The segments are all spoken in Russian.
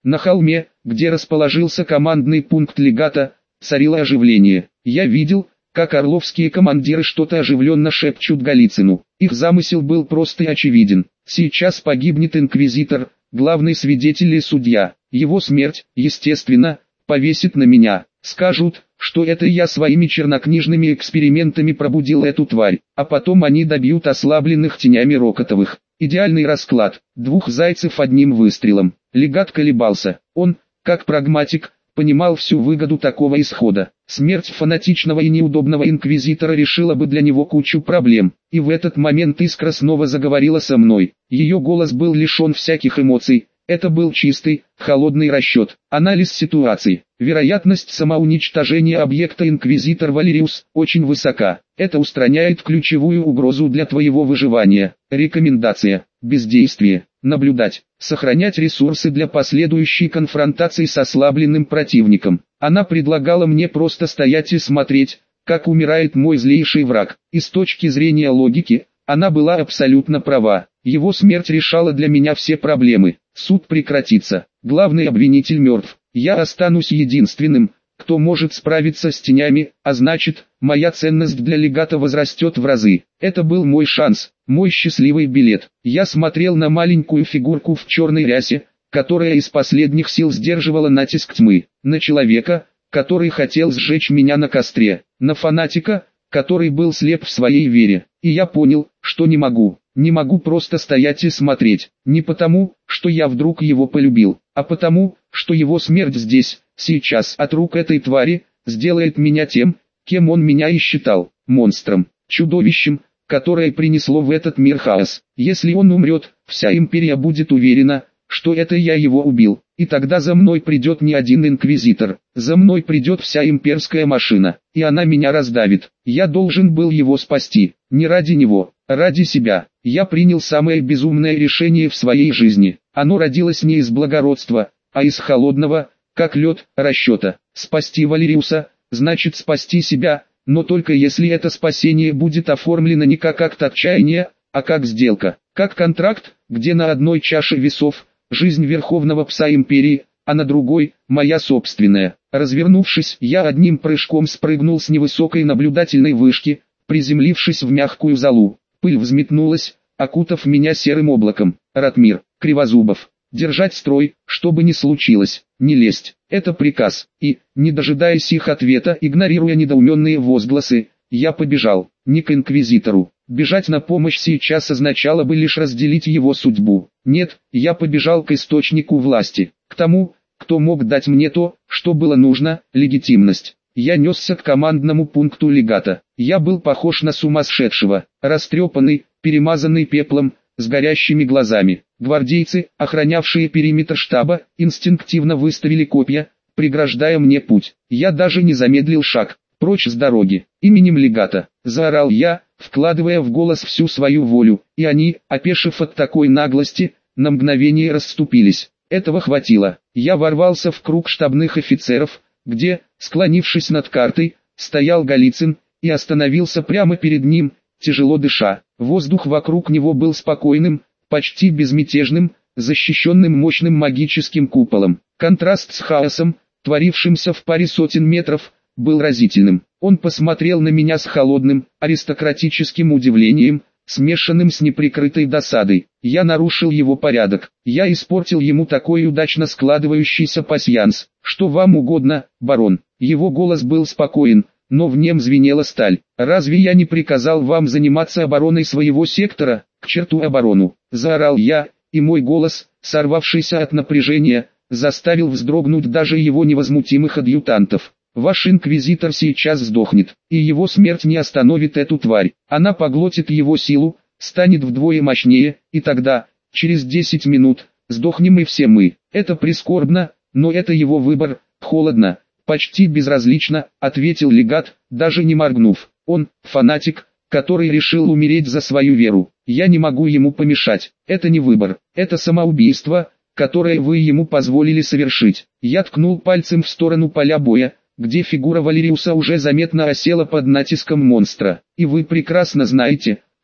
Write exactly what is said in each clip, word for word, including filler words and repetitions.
На холме, где расположился командный пункт легата, царило оживление. Я видел, как орловские командиры что-то оживленно шепчут Голицыну. Их замысел был прост и очевиден. Сейчас погибнет инквизитор, главный свидетель и судья. Его смерть, естественно, повесит на меня. Скажут, что это я своими чернокнижными экспериментами пробудил эту тварь, а потом они добьют ослабленных тенями Рокотовых. Идеальный расклад, двух зайцев одним выстрелом. Легат колебался. Он, как прагматик, понимал всю выгоду такого исхода. Смерть фанатичного и неудобного инквизитора решила бы для него кучу проблем. И в этот момент Искра снова заговорила со мной. Ее голос был лишен всяких эмоций. Это был чистый, холодный расчет. Анализ ситуации. Вероятность самоуничтожения объекта Инквизитор Валериус очень высока. Это устраняет ключевую угрозу для твоего выживания. Рекомендация. Бездействие. Наблюдать. Сохранять ресурсы для последующей конфронтации с ослабленным противником. Она предлагала мне просто стоять и смотреть, как умирает мой злейший враг. И с точки зрения логики, она была абсолютно права. Его смерть решала для меня все проблемы. Суд прекратится. Главный обвинитель мертв. Я останусь единственным, кто может справиться с тенями, а значит, моя ценность для легата возрастет в разы. Это был мой шанс, мой счастливый билет. Я смотрел на маленькую фигурку в черной рясе, которая из последних сил сдерживала натиск тьмы. На человека, который хотел сжечь меня на костре. На фанатика, который был слеп в своей вере. И я понял, что не могу. Не могу просто стоять и смотреть. Не потому, что я вдруг его полюбил, а потому, что его смерть здесь, сейчас от рук этой твари, сделает меня тем, кем он меня и считал, монстром, чудовищем, которое принесло в этот мир хаос. Если он умрет, вся империя будет уверена, что это я его убил, и тогда за мной придет не один инквизитор, за мной придет вся имперская машина, и она меня раздавит. Я должен был его спасти, не ради него, а ради себя. Я принял самое безумное решение в своей жизни. Оно родилось не из благородства, а из холодного, как лед, расчета. Спасти Валериуса, значит спасти себя, но только если это спасение будет оформлено не как акт отчаяния, а как сделка, как контракт, где на одной чаше весов жизнь верховного пса империи, а на другой – моя собственная. Развернувшись, я одним прыжком спрыгнул с невысокой наблюдательной вышки, приземлившись в мягкую золу. Пыль взметнулась, окутав меня серым облаком. Ратмир, Кривозубов. Держать строй, что бы ни случилось, не лезть. Это приказ. И, не дожидаясь их ответа, игнорируя недоуменные возгласы, я побежал. Не к инквизитору. Бежать на помощь сейчас означало бы лишь разделить его судьбу. Нет, я побежал к источнику власти. К тому, кто мог дать мне то, что было нужно, легитимность. Я несся к командному пункту легата. Я был похож на сумасшедшего, растрепанный, перемазанный пеплом, с горящими глазами. Гвардейцы, охранявшие периметр штаба, инстинктивно выставили копья, преграждая мне путь. Я даже не замедлил шаг. «Прочь с дороги! Именем легата!» – заорал я, вкладывая в голос всю свою волю, и они, опешив от такой наглости, на мгновение расступились. Этого хватило. Я ворвался в круг штабных офицеров, где, склонившись над картой, стоял Голицын, и остановился прямо перед ним, тяжело дыша. Воздух вокруг него был спокойным, почти безмятежным, защищенным мощным магическим куполом. Контраст с хаосом, творившимся в паре сотен метров, был разительным. Он посмотрел на меня с холодным, аристократическим удивлением, смешанным с неприкрытой досадой. Я нарушил его порядок. Я испортил ему такой удачно складывающийся пасьянс. «Что вам угодно, барон?» Его голос был спокоен, но в нем звенела сталь. «Разве я не приказал вам заниматься обороной своего сектора? К черту оборону!» Заорал я, и мой голос, сорвавшийся от напряжения, заставил вздрогнуть даже его невозмутимых адъютантов. «Ваш инквизитор сейчас сдохнет, и его смерть не остановит эту тварь. Она поглотит его силу, станет вдвое мощнее, и тогда, через десять минут, сдохнем и все мы. Это прискорбно, но это его выбор». «Холодно, почти безразлично», — ответил легат, даже не моргнув. «Он — фанатик, который решил умереть за свою веру. Я не могу ему помешать. Это не выбор, это самоубийство, которое вы ему позволили совершить». Я ткнул пальцем в сторону поля боя, где фигура Валериуса уже заметно осела под натиском монстра. «И вы прекрасно знаете,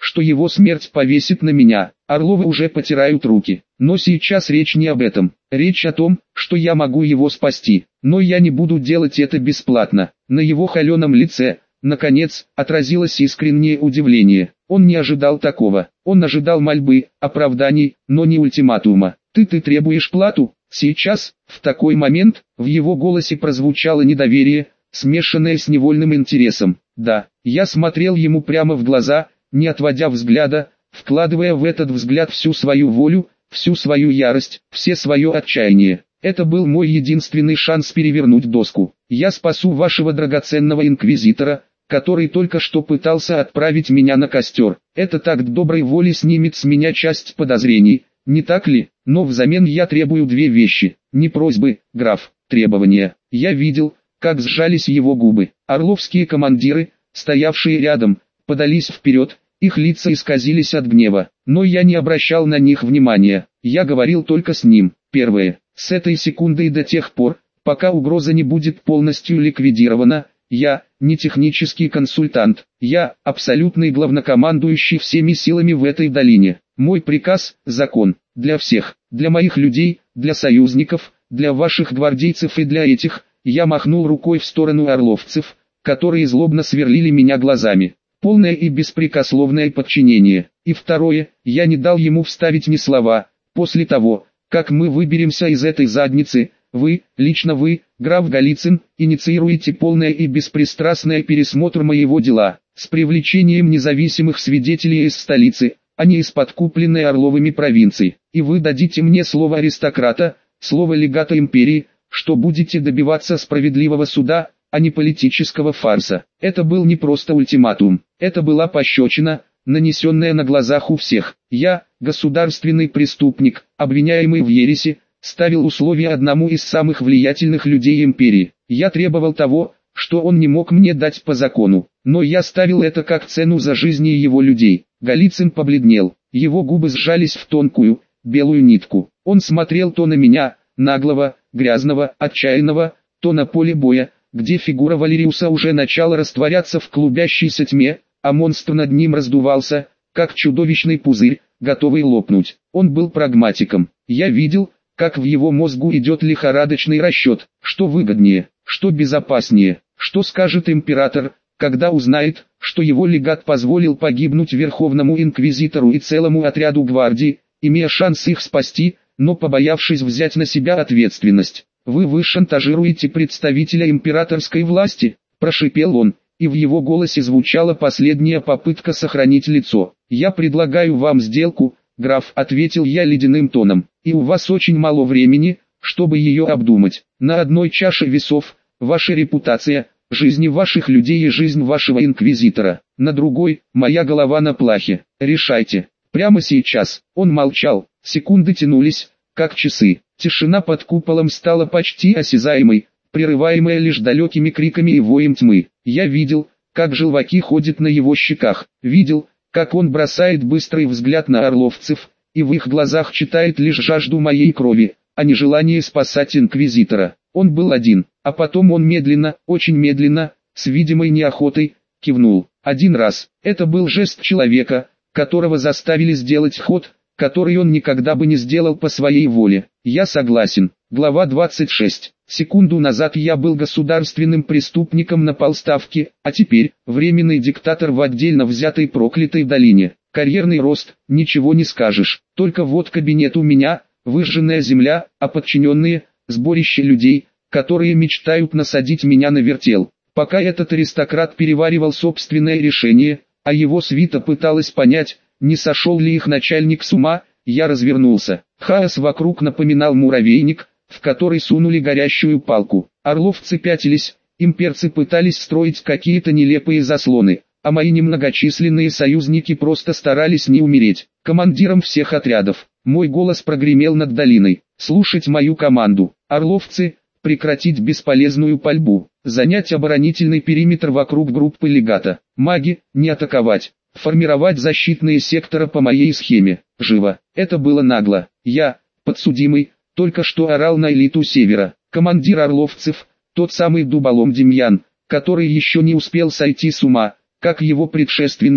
что его смерть повесит на меня. Орловы уже потирают руки. Но сейчас речь не об этом. Речь о том, что я могу его спасти. Но я не буду делать это бесплатно. На его холеном лице, наконец, отразилось искреннее удивление. Он не ожидал такого. Он ожидал мольбы, оправданий, но не ультиматума. «Ты ты требуешь плату?» Сейчас, в такой момент, в его голосе прозвучало недоверие, смешанное с невольным интересом. Да, я смотрел ему прямо в глаза, не отводя взгляда, вкладывая в этот взгляд всю свою волю, всю свою ярость, все свое отчаяние. Это был мой единственный шанс перевернуть доску. Я спасу вашего драгоценного инквизитора, который только что пытался отправить меня на костер. Этот акт доброй воли снимет с меня часть подозрений, не так ли? Но взамен я требую две вещи. Не просьбы, граф, требования. Я видел, как сжались его губы. Орловские командиры, стоявшие рядом, подались вперед, их лица исказились от гнева. Но я не обращал на них внимания. Я говорил только с ним. Первое. С этой секунды и до тех пор, пока угроза не будет полностью ликвидирована, я, не технический консультант, я, абсолютный главнокомандующий всеми силами в этой долине. Мой приказ – закон, для всех, для моих людей, для союзников, для ваших гвардейцев и для этих. Я махнул рукой в сторону орловцев, которые злобно сверлили меня глазами. Полное и беспрекословное подчинение. И второе, я не дал ему вставить ни слова. После того, как мы выберемся из этой задницы, вы, лично вы, граф Голицын, инициируете полное и беспристрастное пересмотр моего дела, с привлечением независимых свидетелей из столицы, а не из подкупленной Орловыми провинции. И вы дадите мне слово аристократа, слово легата империи, что будете добиваться справедливого суда, а не политического фарса. Это был не просто ультиматум, это была пощечина, нанесенная на глазах у всех. Я, государственный преступник, обвиняемый в ереси, ставил условия одному из самых влиятельных людей империи. Я требовал того, что он не мог мне дать по закону, но я ставил это как цену за жизни его людей. Голицын побледнел, его губы сжались в тонкую, белую нитку. Он смотрел то на меня, наглого, грязного, отчаянного, то на поле боя, где фигура Валериуса уже начала растворяться в клубящейся тьме, а монстр над ним раздувался, как чудовищный пузырь, готовый лопнуть. Он был прагматиком. Я видел, как в его мозгу идет лихорадочный расчет, что выгоднее, что безопаснее, что скажет император, когда узнает, что его легат позволил погибнуть Верховному Инквизитору и целому отряду гвардии, имея шанс их спасти, но побоявшись взять на себя ответственность. «Вы вы шантажируете представителя императорской власти», – прошипел он, и в его голосе звучала последняя попытка сохранить лицо. «Я предлагаю вам сделку, граф», – ответил я ледяным тоном, – «и у вас очень мало времени, чтобы ее обдумать. На одной чаше весов – ваша репутация, жизни ваших людей и жизнь вашего инквизитора. На другой – моя голова на плахе. Решайте. Прямо сейчас». Он молчал, секунды тянулись, как часы. Тишина под куполом стала почти осязаемой, прерываемая лишь далекими криками и воем тьмы. Я видел, как желваки ходят на его щеках, видел, как он бросает быстрый взгляд на орловцев, и в их глазах читает лишь жажду моей крови, а не желание спасать инквизитора. Он был один, а потом он медленно, очень медленно, с видимой неохотой, кивнул. Один раз. Это был жест человека, которого заставили сделать ход, который он никогда бы не сделал по своей воле. Я согласен. Глава двадцать шесть. Секунду назад я был государственным преступником на полставки, а теперь временный диктатор в отдельно взятой проклятой долине. Карьерный рост, ничего не скажешь. Только вот кабинет у меня, выжженная земля, а подчиненные, сборище людей, которые мечтают насадить меня на вертел. Пока этот аристократ переваривал собственное решение, а его свита пыталась понять, не сошел ли их начальник с ума, я развернулся. Хаос вокруг напоминал муравейник, в который сунули горящую палку. Орловцы пятились, имперцы пытались строить какие-то нелепые заслоны, а мои немногочисленные союзники просто старались не умереть. Командиром всех отрядов, мой голос прогремел над долиной. Слушать мою команду. Орловцы, прекратить бесполезную пальбу, занять оборонительный периметр вокруг группы легата. Маги, не атаковать. Формировать защитные секторы по моей схеме. Живо. Это было нагло. Я, подсудимый, только что орал на элиту Севера. Командир орловцев, тот самый дуболом Демьян, который еще не успел сойти с ума, как его предшественник,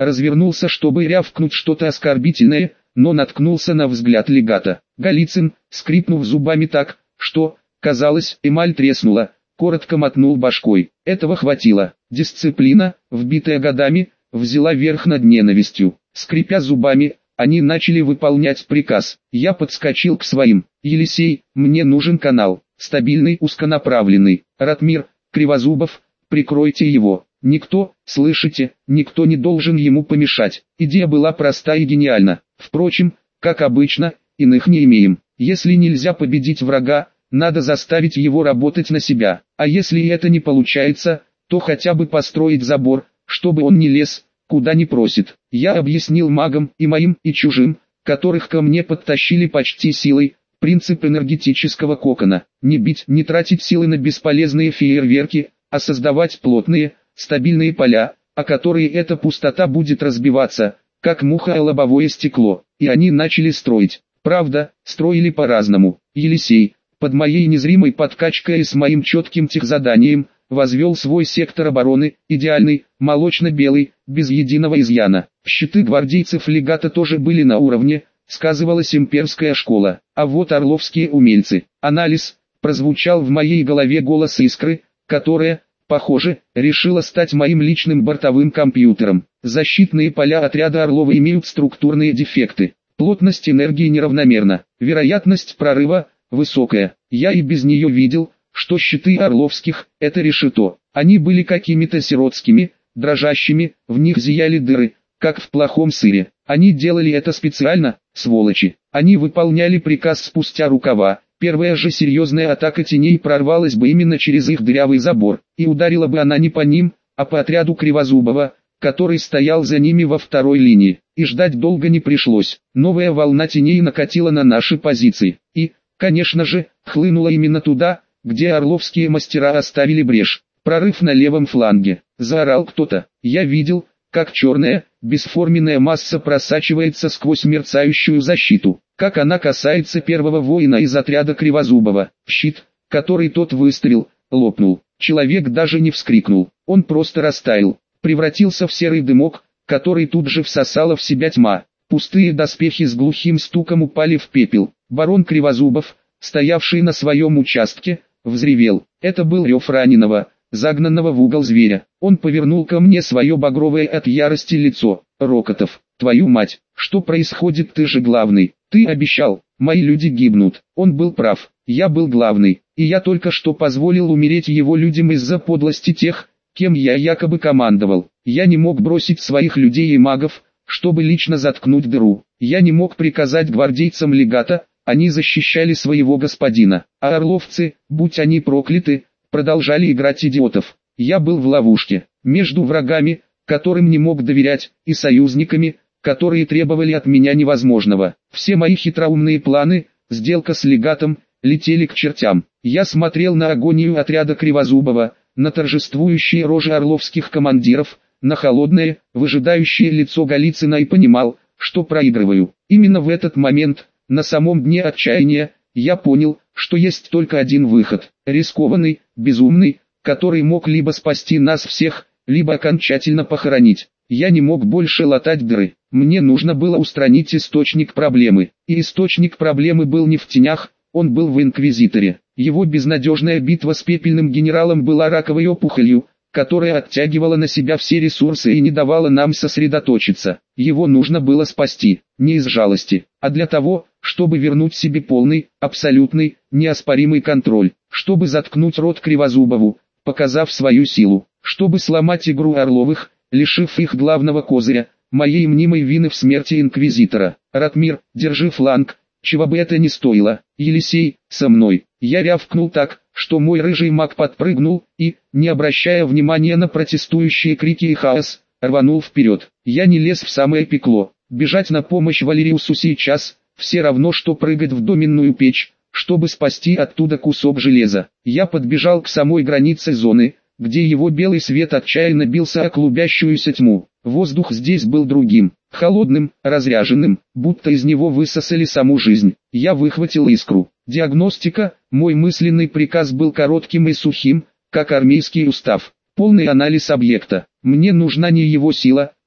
развернулся, чтобы рявкнуть что-то оскорбительное, но наткнулся на взгляд легата. Голицын, скрипнув зубами так, что, казалось, эмаль треснула, коротко мотнул башкой. Этого хватило. Дисциплина, вбитая годами, взяла верх над ненавистью. Скрипя зубами, они начали выполнять приказ. Я подскочил к своим. «Елисей, мне нужен канал, стабильный, узконаправленный. Ратмир, Кривозубов, прикройте его. Никто, слышите, никто не должен ему помешать». Идея была проста и гениальна. Впрочем, как обычно, иных не имеем. Если нельзя победить врага, надо заставить его работать на себя. А если это не получается, то хотя бы построить забор, чтобы он не лез, куда не просит. Я объяснил магам, и моим, и чужим, которых ко мне подтащили почти силой, принцип энергетического кокона. Не бить, не тратить силы на бесполезные фейерверки, а создавать плотные, стабильные поля, о которые эта пустота будет разбиваться, как муха о лобовое стекло. И они начали строить. Правда, строили по-разному. Елисей, под моей незримой подкачкой и с моим четким техзаданием, возвел свой сектор обороны, идеальный, молочно-белый, без единого изъяна. Щиты гвардейцев легата тоже были на уровне, сказывалась имперская школа. А вот орловские умельцы. Анализ, прозвучал в моей голове голос Искры, которая, похоже, решила стать моим личным бортовым компьютером. Защитные поля отряда Орлова имеют структурные дефекты. Плотность энергии неравномерна. Вероятность прорыва высокая. Я и без нее видел, что щиты орловских – это решето. Они были какими-то сиротскими, дрожащими, в них зияли дыры, как в плохом сыре. Они делали это специально, сволочи. Они выполняли приказ спустя рукава. Первая же серьезная атака теней прорвалась бы именно через их дырявый забор, и ударила бы она не по ним, а по отряду Кривозубова, который стоял за ними во второй линии. И ждать долго не пришлось. Новая волна теней накатила на наши позиции. И, конечно же, хлынула именно туда, где орловские мастера оставили брешь. Прорыв на левом фланге. Заорал кто-то. Я видел, как черная, бесформенная масса просачивается сквозь мерцающую защиту. Как она касается первого воина из отряда Кривозубова. Щит, который тот выставил, лопнул. Человек даже не вскрикнул. Он просто растаял. Превратился в серый дымок, который тут же всосала в себя тьма. Пустые доспехи с глухим стуком упали в пепел. Барон Кривозубов, стоявший на своем участке, взревел. Это был рев раненого, загнанного в угол зверя. Он повернул ко мне свое багровое от ярости лицо. «Рокотов, твою мать, что происходит? Ты же главный. Ты обещал, мои люди гибнут». Он был прав. Я был главный, и я только что позволил умереть его людям из-за подлости тех, кем я якобы командовал. Я не мог бросить своих людей и магов, чтобы лично заткнуть дыру. Я не мог приказать гвардейцам легата, они защищали своего господина. А орловцы, будь они прокляты, продолжали играть идиотов. Я был в ловушке, между врагами, которым не мог доверять, и союзниками, которые требовали от меня невозможного. Все мои хитроумные планы, сделка с легатом, летели к чертям. Я смотрел на агонию отряда Кривозубова, на торжествующие рожи орловских командиров, на холодное, выжидающее лицо Голицына и понимал, что проигрываю. Именно в этот момент, на самом дне отчаяния, я понял, что есть только один выход, рискованный, безумный, который мог либо спасти нас всех, либо окончательно похоронить. Я не мог больше латать дыры, мне нужно было устранить источник проблемы. И источник проблемы был не в тенях, он был в Инквизиторе. Его безнадежная битва с пепельным генералом была раковой опухолью, которая оттягивала на себя все ресурсы и не давала нам сосредоточиться. Его нужно было спасти, не из жалости, а для того, чтобы вернуть себе полный, абсолютный, неоспоримый контроль, чтобы заткнуть рот Кривозубову, показав свою силу, чтобы сломать игру Орловых, лишив их главного козыря, моей мнимой вины в смерти Инквизитора. Ратмир, держи фланг, чего бы это ни стоило. Елисей, со мной. Я рявкнул так, что мой рыжий маг подпрыгнул и, не обращая внимания на протестующие крики и хаос, рванул вперед. Я не лез в самое пекло. Бежать на помощь Валериусу сейчас, все равно что прыгать в доменную печь, чтобы спасти оттуда кусок железа. Я подбежал к самой границе зоны, где его белый свет отчаянно бился о клубящуюся тьму. Воздух здесь был другим, холодным, разряженным, будто из него высосали саму жизнь. Я выхватил искру. Диагностика, мой мысленный приказ был коротким и сухим, как армейский устав. Полный анализ объекта. Мне нужна не его сила,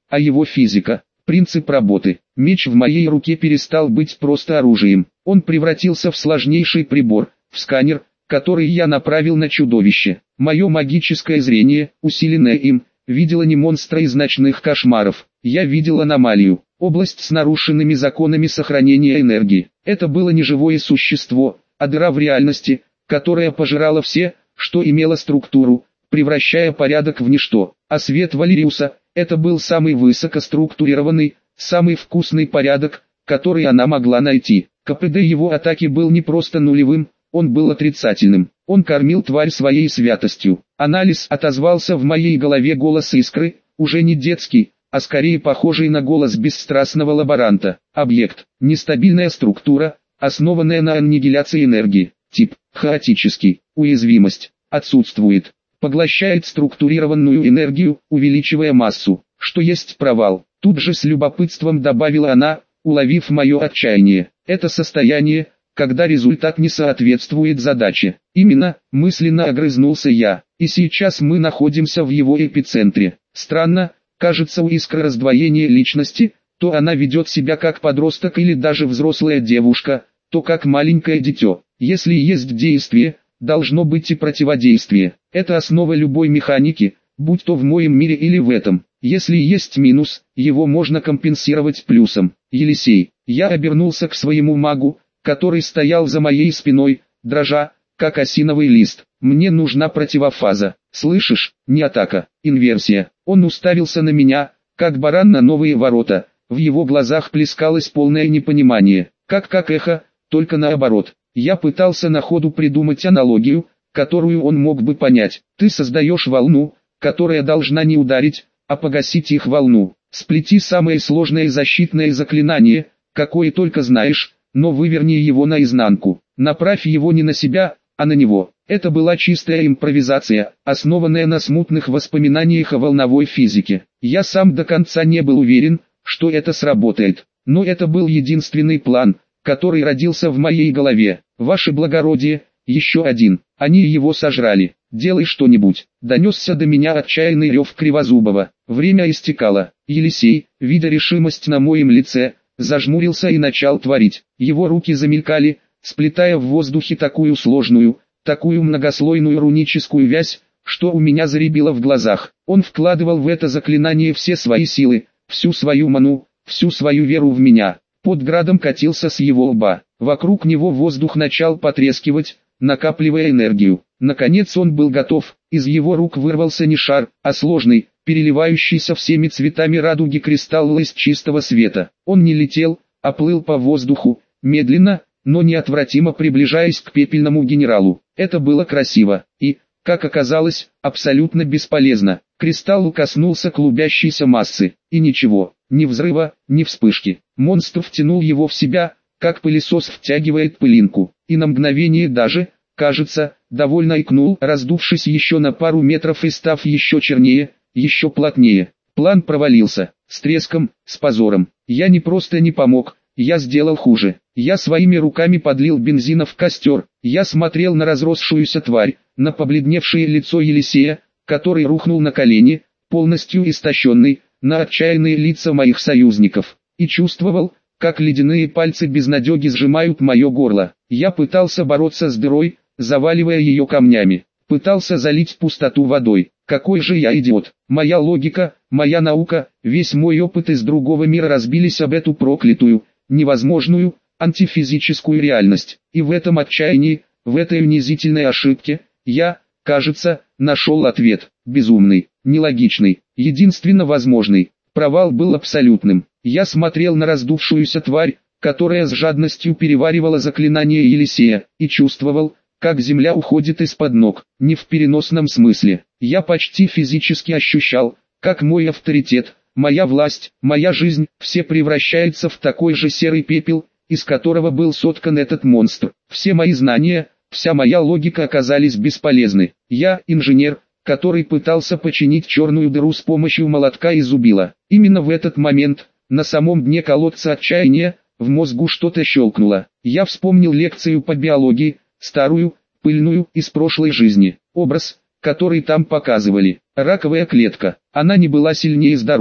а его физика, принцип работы. Меч в моей руке перестал быть просто оружием. Он превратился в сложнейший прибор, в сканер, который я направил на чудовище. Мое магическое зрение, усиленное им, видело не монстра из ночных кошмаров. Я видел аномалию, область с нарушенными законами сохранения энергии. Это было не живое существо, а дыра в реальности, которая пожирала все, что имело структуру, превращая порядок в ничто. А свет Валериуса – это был самый высокоструктурированный, самый вкусный порядок, который она могла найти. КПД его атаки был не просто нулевым, он был отрицательным. Он кормил тварь своей святостью. Анализ отозвался в моей голове голос искры, уже не детский, а скорее похожий на голос бесстрастного лаборанта. Объект – нестабильная структура, основанная на аннигиляции энергии. Тип – хаотический. Уязвимость – отсутствует. Поглощает структурированную энергию, увеличивая массу. Что есть провал? Тут же с любопытством добавила она, уловив мое отчаяние. Это состояние, когда результат не соответствует задаче. Именно, мысленно огрызнулся я. И сейчас мы находимся в его эпицентре. Странно, кажется, у искры раздвоение личности, то она ведет себя как подросток или даже взрослая девушка, то как маленькое дитё. Если есть действие, должно быть и противодействие. Это основа любой механики, будь то в моем мире или в этом. Если есть минус, его можно компенсировать плюсом. Елисей, я обернулся к своему магу, который стоял за моей спиной, дрожа, как осиновый лист. Мне нужна противофаза. Слышишь, не атака, инверсия. Он уставился на меня, как баран на новые ворота. В его глазах плескалось полное непонимание. Как как эхо, только наоборот. Я пытался на ходу придумать аналогию, которую он мог бы понять. Ты создаешь волну, которая должна не ударить, а погасить их волну. Сплети самое сложное защитное заклинание, какое только знаешь, но выверни его наизнанку. Направь его не на себя, а на него. Это была чистая импровизация, основанная на смутных воспоминаниях о волновой физике. Я сам до конца не был уверен, что это сработает. Но это был единственный план, который родился в моей голове. Ваше благородие, еще один. Они его сожрали. Делай что-нибудь. Донесся до меня отчаянный рев Кривозубова. Время истекало. Елисей, видя решимость на моем лице, зажмурился и начал творить. Его руки замелькали, сплетая в воздухе такую сложную, такую многослойную руническую вязь, что у меня заребило в глазах. Он вкладывал в это заклинание все свои силы, всю свою ману, всю свою веру в меня. Под градом катился с его лба. Вокруг него воздух начал потрескивать, накапливая энергию. Наконец он был готов. Из его рук вырвался не шар, а сложный, переливающийся всеми цветами радуги кристалл из чистого света. Он не летел, а плыл по воздуху, медленно, но неотвратимо приближаясь к пепельному генералу. Это было красиво и, как оказалось, абсолютно бесполезно. Кристалл коснулся клубящейся массы, и ничего, ни взрыва, ни вспышки. Монстр втянул его в себя, как пылесос втягивает пылинку, и на мгновение даже, кажется, довольно икнул, раздувшись еще на пару метров и став еще чернее, еще плотнее. План провалился, с треском, с позором. Я не просто не помог, я сделал хуже. Я своими руками подлил бензина в костер. Я смотрел на разросшуюся тварь, на побледневшее лицо Елисея, который рухнул на колени, полностью истощенный, на отчаянные лица моих союзников. И чувствовал, как ледяные пальцы безнадеги сжимают мое горло. Я пытался бороться с дырой, заваливая ее камнями. Пытался залить пустоту водой. Какой же я идиот. Моя логика, моя наука, весь мой опыт из другого мира разбились об эту проклятую, невозможную, антифизическую реальность. И в этом отчаянии, в этой унизительной ошибке, я, кажется, нашел ответ. Безумный, нелогичный, единственно возможный. Провал был абсолютным. Я смотрел на раздувшуюся тварь, которая с жадностью переваривала заклинание Елисея, и чувствовал, как земля уходит из-под ног, не в переносном смысле. Я почти физически ощущал, как мой авторитет, моя власть, моя жизнь, все превращается в такой же серый пепел, из которого был соткан этот монстр. Все мои знания, вся моя логика оказались бесполезны. Я инженер, который пытался починить черную дыру с помощью молотка и зубила. Именно в этот момент, на самом дне колодца отчаяния, в мозгу что-то щелкнуло. Я вспомнил лекцию по биологии, старую, пыльную, из прошлой жизни. Образ, который там показывали. Раковая клетка. Она не была сильнее здоровой.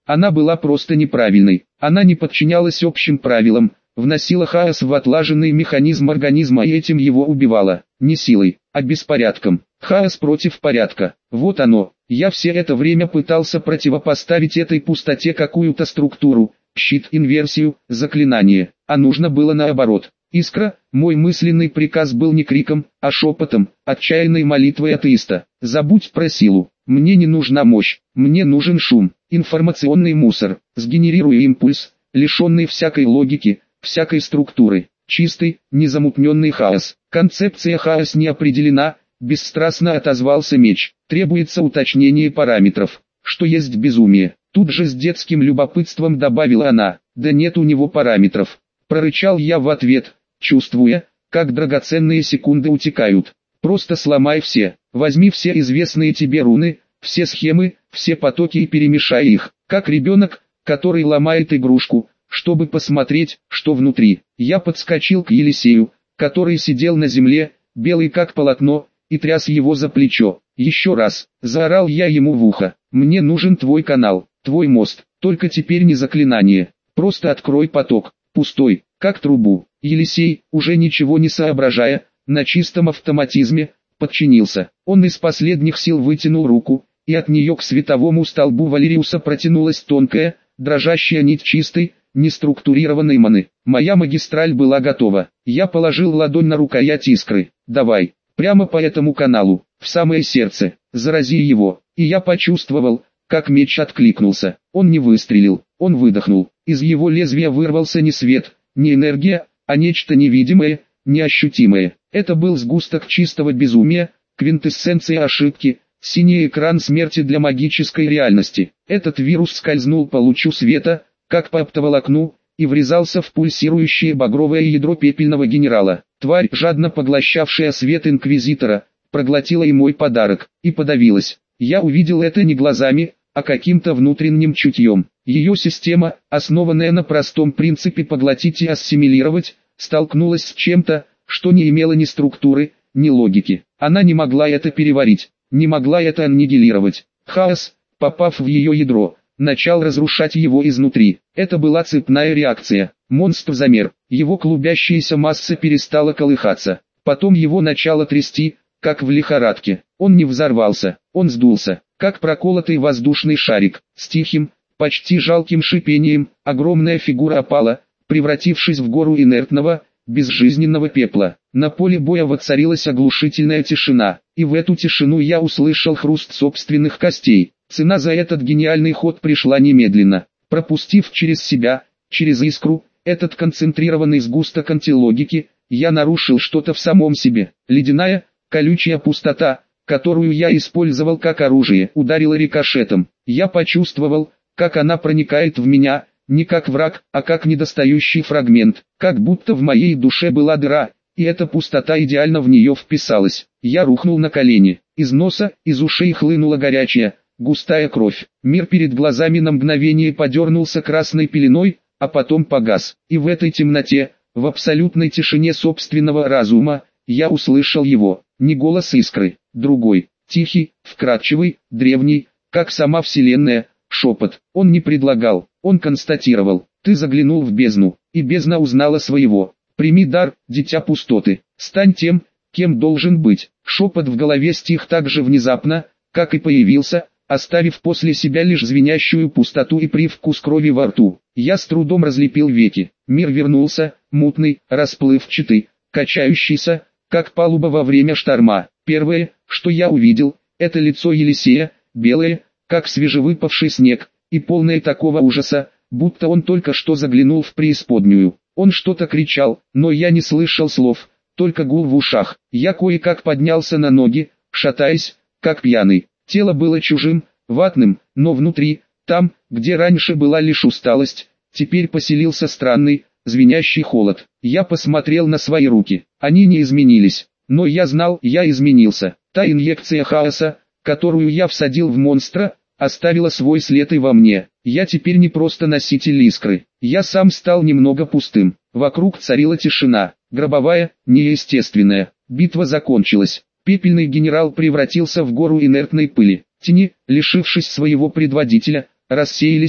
Она была просто неправильной. Она не подчинялась общим правилам, вносила хаос в отлаженный механизм организма и этим его убивала. Не силой, а беспорядком. Хаос против порядка. Вот оно. Я все это время пытался противопоставить этой пустоте какую-то структуру, щит, инверсию, заклинание. А нужно было наоборот. Искра, мой мысленный приказ был не криком, а шепотом, отчаянной молитвой атеиста. Забудь про силу. Мне не нужна мощь. Мне нужен шум, информационный мусор. Сгенерирую импульс, лишенный всякой логики, всякой структуры. Чистый, незамутненный хаос. Концепция хаос не определена, бесстрастно отозвался меч. Требуется уточнение параметров. Что есть безумие? Тут же с детским любопытством добавила она. Да нет у него параметров. Прорычал я в ответ, чувствуя, как драгоценные секунды утекают. Просто сломай все. Возьми все известные тебе руны, все схемы, все потоки и перемешай их. Как ребенок, который ломает игрушку, чтобы посмотреть, что внутри. Я подскочил к Елисею, который сидел на земле, белый как полотно, и тряс его за плечо. Еще раз, заорал я ему в ухо. Мне нужен твой канал, твой мост, только теперь не заклинание. Просто открой поток, пустой, как трубу. Елисей, уже ничего не соображая, на чистом автоматизме, подчинился. Он из последних сил вытянул руку, и от нее к световому столбу Валериуса протянулась тонкая, дрожащая нить чистой, неструктурированной маны. Моя магистраль была готова. Я положил ладонь на рукоять искры. Давай, прямо по этому каналу, в самое сердце, зарази его. И я почувствовал, как меч откликнулся. Он не выстрелил, он выдохнул. Из его лезвия вырвался не свет, не энергия, а нечто невидимое, неощутимое. Это был сгусток чистого безумия, квинтэссенция ошибки, синий экран смерти для магической реальности. Этот вирус скользнул по лучу света, как по оптоволокну, и врезался в пульсирующее багровое ядро пепельного генерала. Тварь, жадно поглощавшая свет инквизитора, проглотила и мой подарок, и подавилась. Я увидел это не глазами, а каким-то внутренним чутьем. Ее система, основанная на простом принципе поглотить и ассимилировать, столкнулась с чем-то, что не имело ни структуры, ни логики. Она не могла это переварить, не могла это аннигилировать. Хаос, попав в ее ядро, начал разрушать его изнутри. Это была цепная реакция. Монстр замер, его клубящаяся масса перестала колыхаться. Потом его начало трясти, как в лихорадке. Он не взорвался, он сдулся, как проколотый воздушный шарик. С тихим, почти жалким шипением, огромная фигура опала, превратившись в гору инертного, безжизненного пепла. На поле боя воцарилась оглушительная тишина, и в эту тишину я услышал хруст собственных костей. Цена за этот гениальный ход пришла немедленно. Пропустив через себя, через искру, этот концентрированный сгусток антилогики, я нарушил что-то в самом себе. Ледяная, колючая пустота, которую я использовал как оружие, ударила рикошетом. Я почувствовал, как она проникает в меня, не как враг, а как недостающий фрагмент, как будто в моей душе была дыра, и эта пустота идеально в нее вписалась. Я рухнул на колени, из носа, из ушей хлынула горячая, густая кровь. Мир перед глазами на мгновение подернулся красной пеленой, а потом погас. И в этой темноте, в абсолютной тишине собственного разума, я услышал его, не голос искры, другой, тихий, вкрадчивый, древний, как сама вселенная, шепот. Он не предлагал, он констатировал. Ты заглянул в бездну, и бездна узнала своего. Прими дар, дитя пустоты, стань тем, кем должен быть. Шепот в голове стих так же внезапно, как и появился, оставив после себя лишь звенящую пустоту и привкус крови во рту. Я с трудом разлепил веки. Мир вернулся, мутный, расплывчатый, качающийся, как палуба во время шторма. Первое, что я увидел, это лицо Елисея, белое, как свежевыпавший снег, и полное такого ужаса, будто он только что заглянул в преисподнюю. Он что-то кричал, но я не слышал слов, только гул в ушах. Я кое-как поднялся на ноги, шатаясь, как пьяный. Тело было чужим, ватным, но внутри, там, где раньше была лишь усталость, теперь поселился странный, звенящий холод. Я посмотрел на свои руки, они не изменились, но я знал, я изменился. Та инъекция хаоса, которую я всадил в монстра, оставила свой след и во мне. Я теперь не просто носитель искры, я сам стал немного пустым. Вокруг царила тишина, гробовая, неестественная. Битва закончилась. Пепельный генерал превратился в гору инертной пыли. Тени, лишившись своего предводителя, рассеялись,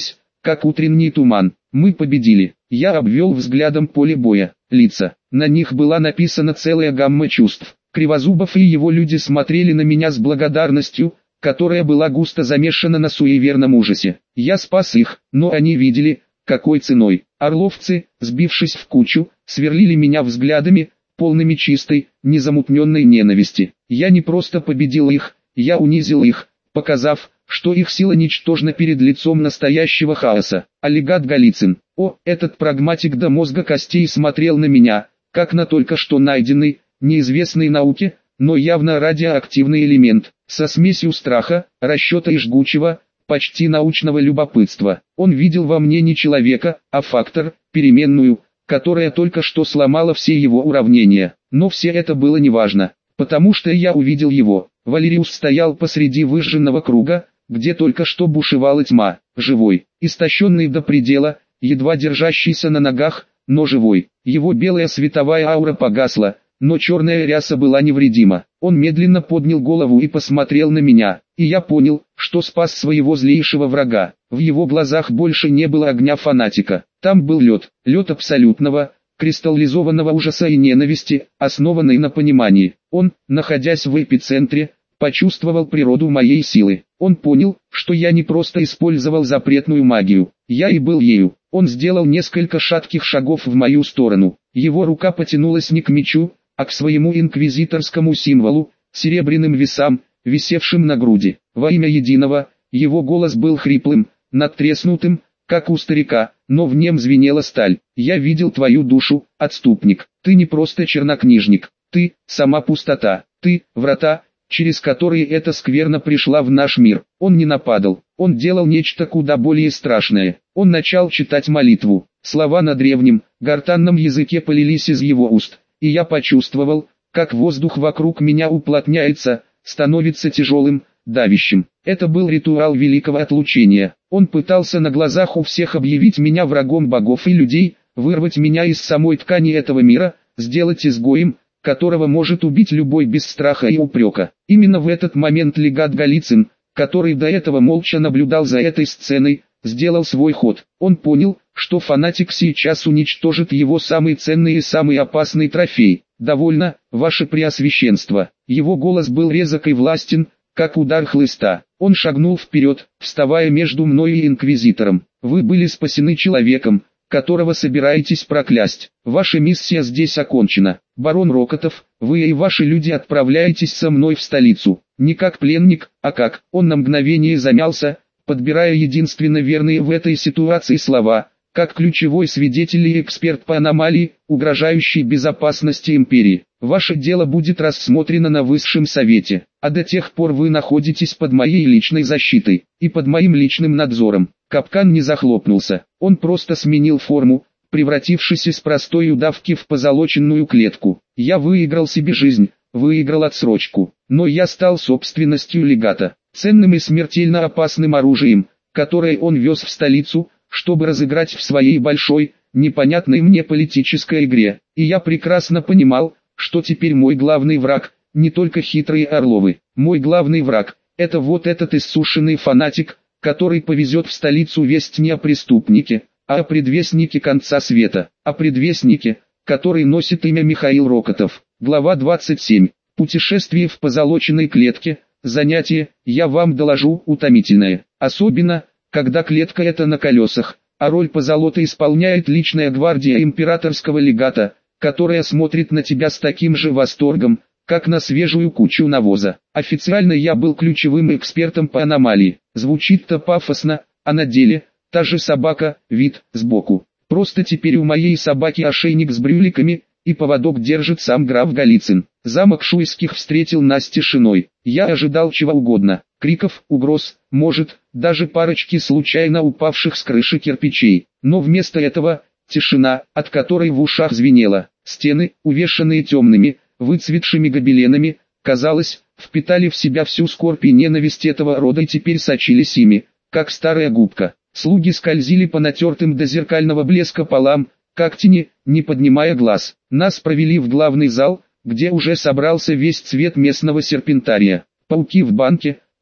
как утренний туман. Мы победили. Я обвел взглядом поле боя, лица. На них была написана целая гамма чувств. Кривозубов и его люди смотрели на меня с благодарностью, которая была густо замешана на суеверном ужасе. Я спас их, но они видели, какой ценой. Орловцы, сбившись в кучу, сверлили меня взглядами, полными чистой, незамутненной ненависти. Я не просто победил их, я унизил их, показав, что их сила ничтожна перед лицом настоящего хаоса. А легат Голицын, о, этот прагматик до мозга костей смотрел на меня, как на только что найденный, неизвестный науке, но явно радиоактивный элемент, со смесью страха, расчета и жгучего, почти научного любопытства. Он видел во мне не человека, а фактор, переменную, которая только что сломала все его уравнения. Но все это было неважно, потому что я увидел его. Валериус стоял посреди выжженного круга, где только что бушевала тьма, живой, истощенный до предела, едва держащийся на ногах, но живой. Его белая световая аура погасла, но черная ряса была невредима. Он медленно поднял голову и посмотрел на меня, и я понял, что спас своего злейшего врага. В его глазах больше не было огня фанатика. Там был лед, лед абсолютного, кристаллизованного ужаса и ненависти, основанный на понимании. Он, находясь в эпицентре, почувствовал природу моей силы. Он понял, что я не просто использовал запретную магию, я и был ею. Он сделал несколько шатких шагов в мою сторону. Его рука потянулась не к мечу, а к своему инквизиторскому символу, серебряным весам, висевшим на груди. Во имя единого, его голос был хриплым, надтреснутым, как у старика, но в нем звенела сталь. «Я видел твою душу, отступник. Ты не просто чернокнижник. Ты – сама пустота. Ты – врата, через которые эта скверна пришла в наш мир». Он не нападал. Он делал нечто куда более страшное. Он начал читать молитву. Слова на древнем, гортанном языке полились из его уст, и я почувствовал, как воздух вокруг меня уплотняется, становится тяжелым, давящим. Это был ритуал великого отлучения. Он пытался на глазах у всех объявить меня врагом богов и людей, вырвать меня из самой ткани этого мира, сделать изгоем, которого может убить любой без страха и упрека. Именно в этот момент легат Голицын, который до этого молча наблюдал за этой сценой, сделал свой ход. Он понял, что фанатик сейчас уничтожит его самый ценный и самый опасный трофей. «Довольно, ваше преосвященство». Его голос был резок и властен, как удар хлыста. Он шагнул вперед, вставая между мной и инквизитором. «Вы были спасены человеком, которого собираетесь проклясть. Ваша миссия здесь окончена. Барон Рокотов, вы и ваши люди отправляетесь со мной в столицу. Не как пленник, а как...» Он на мгновение замялся, подбирая единственно верные в этой ситуации слова, как ключевой свидетель и эксперт по аномалии, угрожающей безопасности империи. Ваше дело будет рассмотрено на Высшем Совете, а до тех пор вы находитесь под моей личной защитой и под моим личным надзором. Капкан не захлопнулся, он просто сменил форму, превратившись из простой удавки в позолоченную клетку. Я выиграл себе жизнь, выиграл отсрочку, но я стал собственностью легата, ценным и смертельно опасным оружием, которое он вез в столицу, чтобы разыграть в своей большой, непонятной мне политической игре. И я прекрасно понимал, что теперь мой главный враг, не только хитрые Орловы. Мой главный враг, это вот этот иссушенный фанатик, который повезет в столицу весть не о преступнике, а о предвестнике конца света. О предвестнике, который носит имя Михаил Рокотов. Глава двадцать семь. Путешествие в позолоченной клетке. Занятие, я вам доложу, утомительное. Особенно, когда клетка эта на колесах, а роль позолота исполняет личная гвардия императорского легата, которая смотрит на тебя с таким же восторгом, как на свежую кучу навоза. Официально я был ключевым экспертом по аномалии. Звучит-то пафосно, а на деле, та же собака, вид, сбоку. Просто теперь у моей собаки ошейник с брюликами, и поводок держит сам граф Голицын. Замок Шуйских встретил нас тишиной. Я ожидал чего угодно. Криков, угроз, может, даже парочки случайно упавших с крыши кирпичей. Но вместо этого, тишина, от которой в ушах звенело. Стены, увешанные темными, выцветшими гобеленами, казалось, впитали в себя всю скорбь и ненависть этого рода и теперь сочились ими, как старая губка. Слуги скользили по натертым до зеркального блеска полам, как тени, не поднимая глаз. Нас провели в главный зал, где уже собрался весь цвет местного серпентария. Пауки в банке,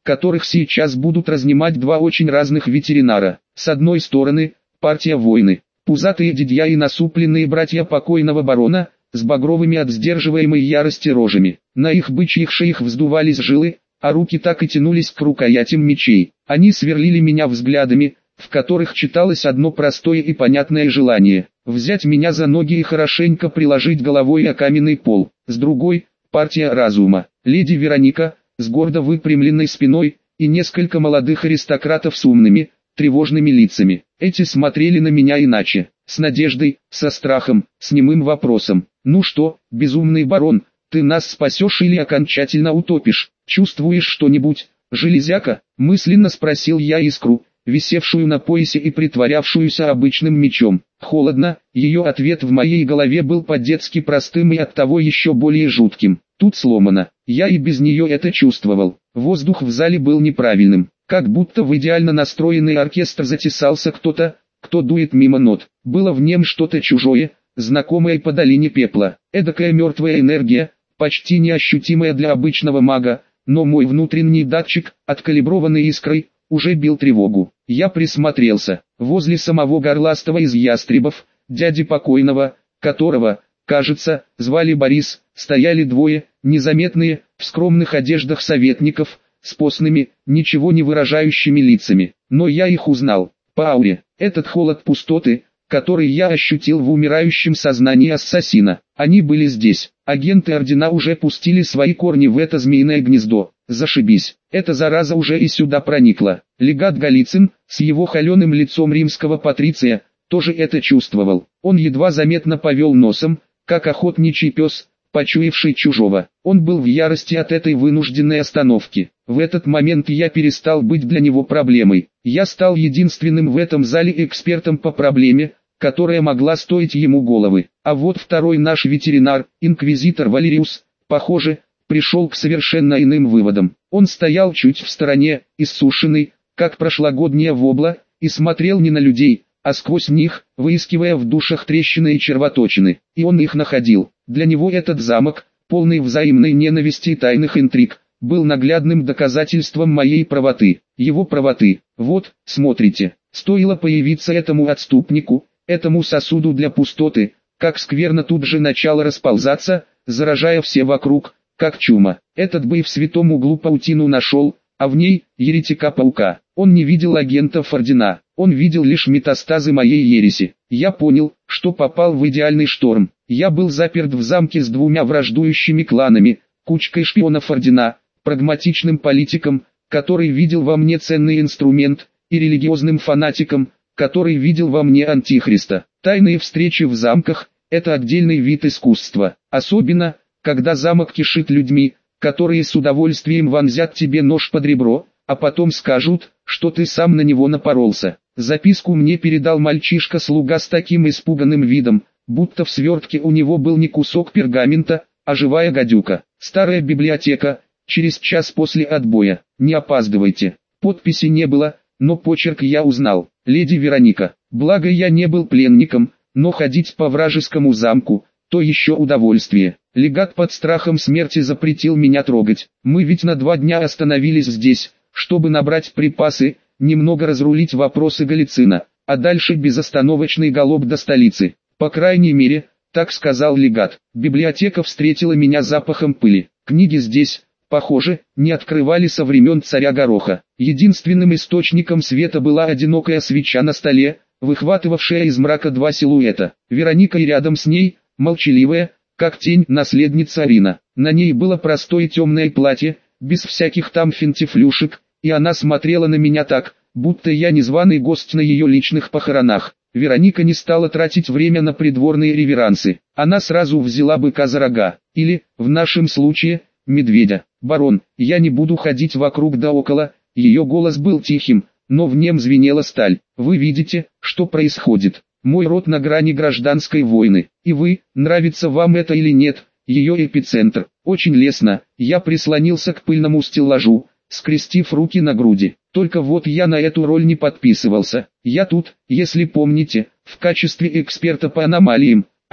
которых сейчас будут разнимать два очень разных ветеринара. С одной стороны, партия войны, пузатые дядья и насупленные братья покойного барона, с багровыми от сдерживаемой ярости рожами. На их бычьих шеях вздувались жилы, а руки так и тянулись к рукоятям мечей. Они сверлили меня взглядами, в которых читалось одно простое и понятное желание – взять меня за ноги и хорошенько приложить головой о каменный пол. С другой – партия разума, леди Вероника, с гордо выпрямленной спиной, и несколько молодых аристократов с умными, тревожными лицами. Эти смотрели на меня иначе, с надеждой, со страхом, с немым вопросом. «Ну что, безумный барон, ты нас спасешь или окончательно утопишь? Чувствуешь что-нибудь, железяка?» – мысленно спросил я Искру, висевшую на поясе и притворявшуюся обычным мечом. Холодно, ее ответ в моей голове был по-детски простым и оттого еще более жутким. Тут сломано, я и без нее это чувствовал. Воздух в зале был неправильным, как будто в идеально настроенный оркестр затесался кто-то, кто дует мимо нот. Было в нем что-то чужое, знакомое по долине пепла, эдакая мертвая энергия, почти неощутимая для обычного мага, но мой внутренний датчик, откалиброванный искрой, уже бил тревогу. Я присмотрелся. Возле самого горластого из ястребов, дяди покойного, которого, кажется, звали Борис, стояли двое, незаметные, в скромных одеждах советников, с постными, ничего не выражающими лицами. Но я их узнал. По ауре, этот холод пустоты, который я ощутил в умирающем сознании ассасина. Они были здесь. Агенты Ордена уже пустили свои корни в это змеиное гнездо. Зашибись, эта зараза уже и сюда проникла. Легат Голицын, с его холеным лицом римского патриция, тоже это чувствовал. Он едва заметно повел носом, как охотничий пес, почуявший чужого. Он был в ярости от этой вынужденной остановки. В этот момент я перестал быть для него проблемой. Я стал единственным в этом зале экспертом по проблеме, которая могла стоить ему головы. А вот второй наш ветеринар, инквизитор Валериус, похоже, пришел к совершенно иным выводам. Он стоял чуть в стороне, иссушенный, как прошлогодняя вобла, и смотрел не на людей, а сквозь них, выискивая в душах трещины и червоточины. И он их находил. Для него этот замок, полный взаимной ненависти и тайных интриг, был наглядным доказательством моей правоты. Его правоты. Вот, смотрите, стоило появиться этому отступнику, этому сосуду для пустоты, как скверно тут же начало расползаться, заражая все вокруг, как чума. Этот бы и в святом углу паутину нашел, а в ней – еретика-паука. Он не видел агентов Ордена, он видел лишь метастазы моей ереси. Я понял, что попал в идеальный шторм. Я был заперт в замке с двумя враждующими кланами, кучкой шпионов Ордена, прагматичным политиком, который видел во мне ценный инструмент, и религиозным фанатиком, который видел во мне антихриста. Тайные встречи в замках – это отдельный вид искусства, особенно, когда замок кишит людьми, которые с удовольствием вонзят тебе нож под ребро, а потом скажут, что ты сам на него напоролся. Записку мне передал мальчишка-слуга с таким испуганным видом, будто в свертке у него был не кусок пергамента, а живая гадюка. Старая библиотека, через час после отбоя, не опаздывайте. Подписи не было, но почерк я узнал. Леди Вероника, благо я не был пленником, но ходить по вражескому замку, то еще удовольствие. Легат под страхом смерти запретил меня трогать. Мы ведь на два дня остановились здесь, чтобы набрать припасы, немного разрулить вопросы Голицына, а дальше безостановочный галоп до столицы. По крайней мере, так сказал легат. Библиотека встретила меня запахом пыли. Книги здесь, похоже, не открывали со времен царя Гороха. Единственным источником света была одинокая свеча на столе, выхватывавшая из мрака два силуэта. Вероника и рядом с ней, молчаливая, как тень, наследница Арина. На ней было простое темное платье, без всяких там финтифлюшек, и она смотрела на меня так, будто я незваный гость на ее личных похоронах. Вероника не стала тратить время на придворные реверансы. Она сразу взяла быка за рога, или, в нашем случае, медведя. «Барон, я не буду ходить вокруг да около», ее голос был тихим, но в нем звенела сталь. «Вы видите, что происходит? Мой род на грани гражданской войны, и вы, нравится вам это или нет, ее эпицентр. Очень лестно». Я прислонился к пыльному стеллажу, скрестив руки на груди. Только вот я на эту роль не подписывался. Я тут, если помните, в качестве эксперта по аномалиям,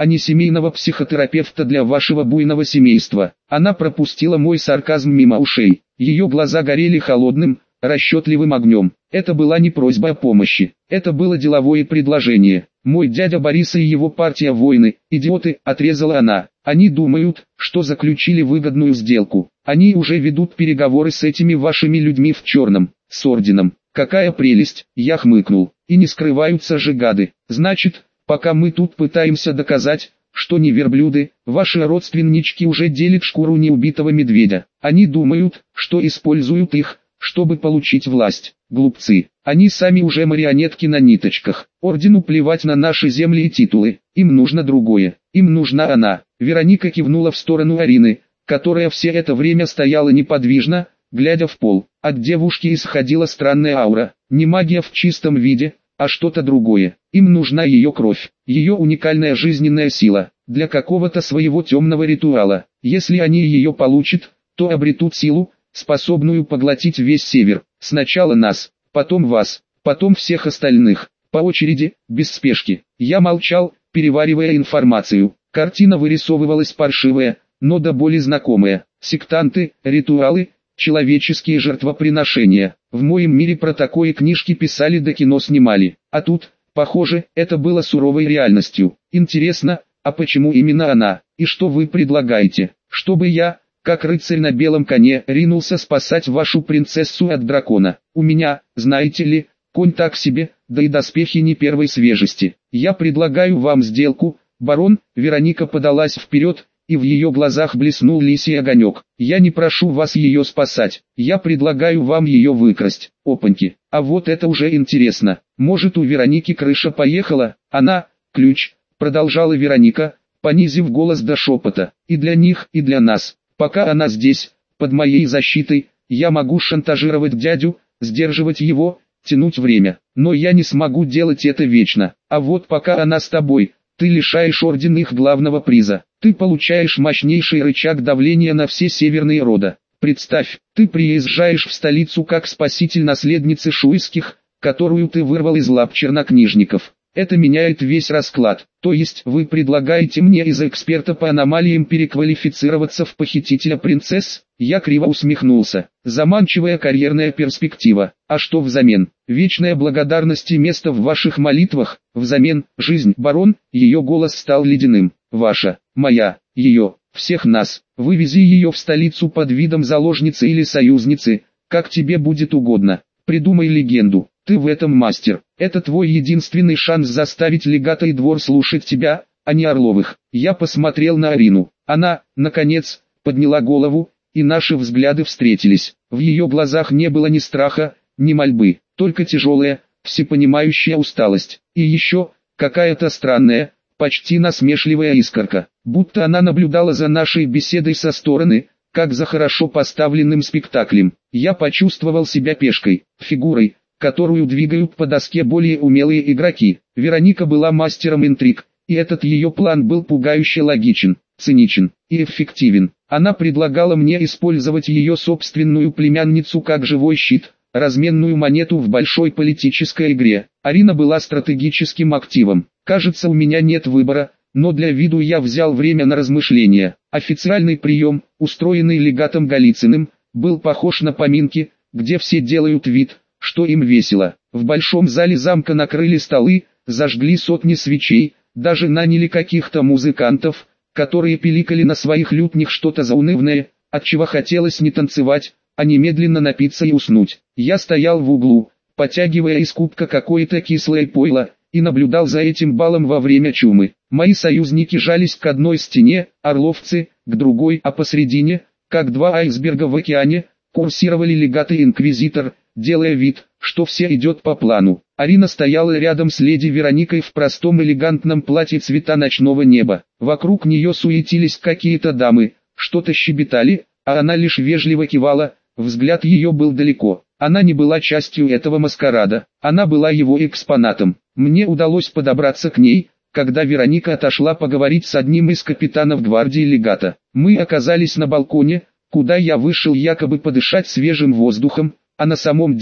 а не семейного психотерапевта для вашего буйного семейства. Она пропустила мой сарказм мимо ушей. Ее глаза горели холодным, расчетливым огнем. Это была не просьба о помощи, это было деловое предложение. Мой дядя Борис и его партия воины, идиоты, отрезала она. Они думают, что заключили выгодную сделку. Они уже ведут переговоры с этими вашими людьми в черном, с орденом. Какая прелесть, я хмыкнул. И не скрываются же гады. Значит, пока мы тут пытаемся доказать, что не верблюды, ваши родственнички уже делят шкуру неубитого медведя. Они думают, что используют их, чтобы получить власть. Глупцы. Они сами уже марионетки на ниточках. Ордену плевать на наши земли и титулы. Им нужно другое. Им нужна она. Вероника кивнула в сторону Арины, которая все это время стояла неподвижно, глядя в пол. От девушки исходила странная аура. Не магия в чистом виде, а что-то другое. Им нужна ее кровь, ее уникальная жизненная сила, для какого-то своего темного ритуала. Если они ее получат, то обретут силу, способную поглотить весь север. Сначала нас, потом вас, потом всех остальных. По очереди, без спешки. Я молчал, переваривая информацию. Картина вырисовывалась паршивая, но до боли знакомая. Сектанты, ритуалы, человеческие жертвоприношения. В моем мире про такое книжки писали да кино снимали. А тут, похоже, это было суровой реальностью. Интересно, а почему именно она? И что вы предлагаете? Чтобы я, как рыцарь на белом коне, ринулся спасать вашу принцессу от дракона? У меня, знаете ли, конь так себе, да и доспехи не первой свежести. Я предлагаю вам сделку, барон. Вероника подалась вперед, и в ее глазах блеснул лисий огонек. Я не прошу вас ее спасать, я предлагаю вам ее выкрасть. Опаньки, а вот это уже интересно. Может, у Вероники крыша поехала? Она, ключ, продолжала Вероника, понизив голос до шепота. И для них, и для нас. Пока она здесь, под моей защитой, я могу шантажировать дядю, сдерживать его, тянуть время. Но я не смогу делать это вечно. А вот пока она с тобой, ты лишаешь орден их главного приза. Ты получаешь мощнейший рычаг давления на все северные рода. Представь, ты приезжаешь в столицу как спаситель наследницы Шуйских, которую ты вырвал из лап чернокнижников. Это меняет весь расклад. То есть вы предлагаете мне из эксперта по аномалиям переквалифицироваться в похитителя принцесс? Я криво усмехнулся. Заманчивая карьерная перспектива. А что взамен? Вечная благодарность и место в ваших молитвах. Взамен, жизнь, барон. Ее голос стал ледяным. Ваша, моя, ее, всех нас. Вывези ее в столицу под видом заложницы или союзницы, как тебе будет угодно. Придумай легенду. Ты в этом мастер. Это твой единственный шанс заставить легато и двор слушать тебя, а не Орловых. Я посмотрел на Арину. Она, наконец, подняла голову, и наши взгляды встретились. В ее глазах не было ни страха, ни мольбы, только тяжелая, всепонимающая усталость. И еще, какая-то странная, почти насмешливая искорка. Будто она наблюдала за нашей беседой со стороны, как за хорошо поставленным спектаклем. Я почувствовал себя пешкой, фигурой, которую двигают по доске более умелые игроки. Вероника была мастером интриг, и этот ее план был пугающе логичен, циничен и эффективен. Она предлагала мне использовать ее собственную племянницу как живой щит, разменную монету в большой политической игре. Арина была стратегическим активом. Кажется, у меня нет выбора, но для виду я взял время на размышления. Официальный прием, устроенный легатом Голицыным, был похож на поминки, где все делают вид, что им весело. В большом зале замка накрыли столы, зажгли сотни свечей, даже наняли каких-то музыкантов, которые пиликали на своих лютнях что-то заунывное, отчего хотелось не танцевать, а немедленно напиться и уснуть. Я стоял в углу, потягивая из кубка какое-то кислое пойло, и наблюдал за этим балом во время чумы. Мои союзники жались к одной стене, орловцы, к другой, а посредине, как два айсберга в океане, курсировали легат и инквизитор, делая вид, что все идет по плану. Арина стояла рядом с леди Вероникой в простом элегантном платье цвета ночного неба. Вокруг нее суетились какие-то дамы, что-то щебетали, а она лишь вежливо кивала, взгляд ее был далеко. Она не была частью этого маскарада, она была его экспонатом. Мне удалось подобраться к ней, когда Вероника отошла поговорить с одним из капитанов гвардии легата. Мы оказались на балконе, куда я вышел якобы подышать свежим воздухом, а на самом деле,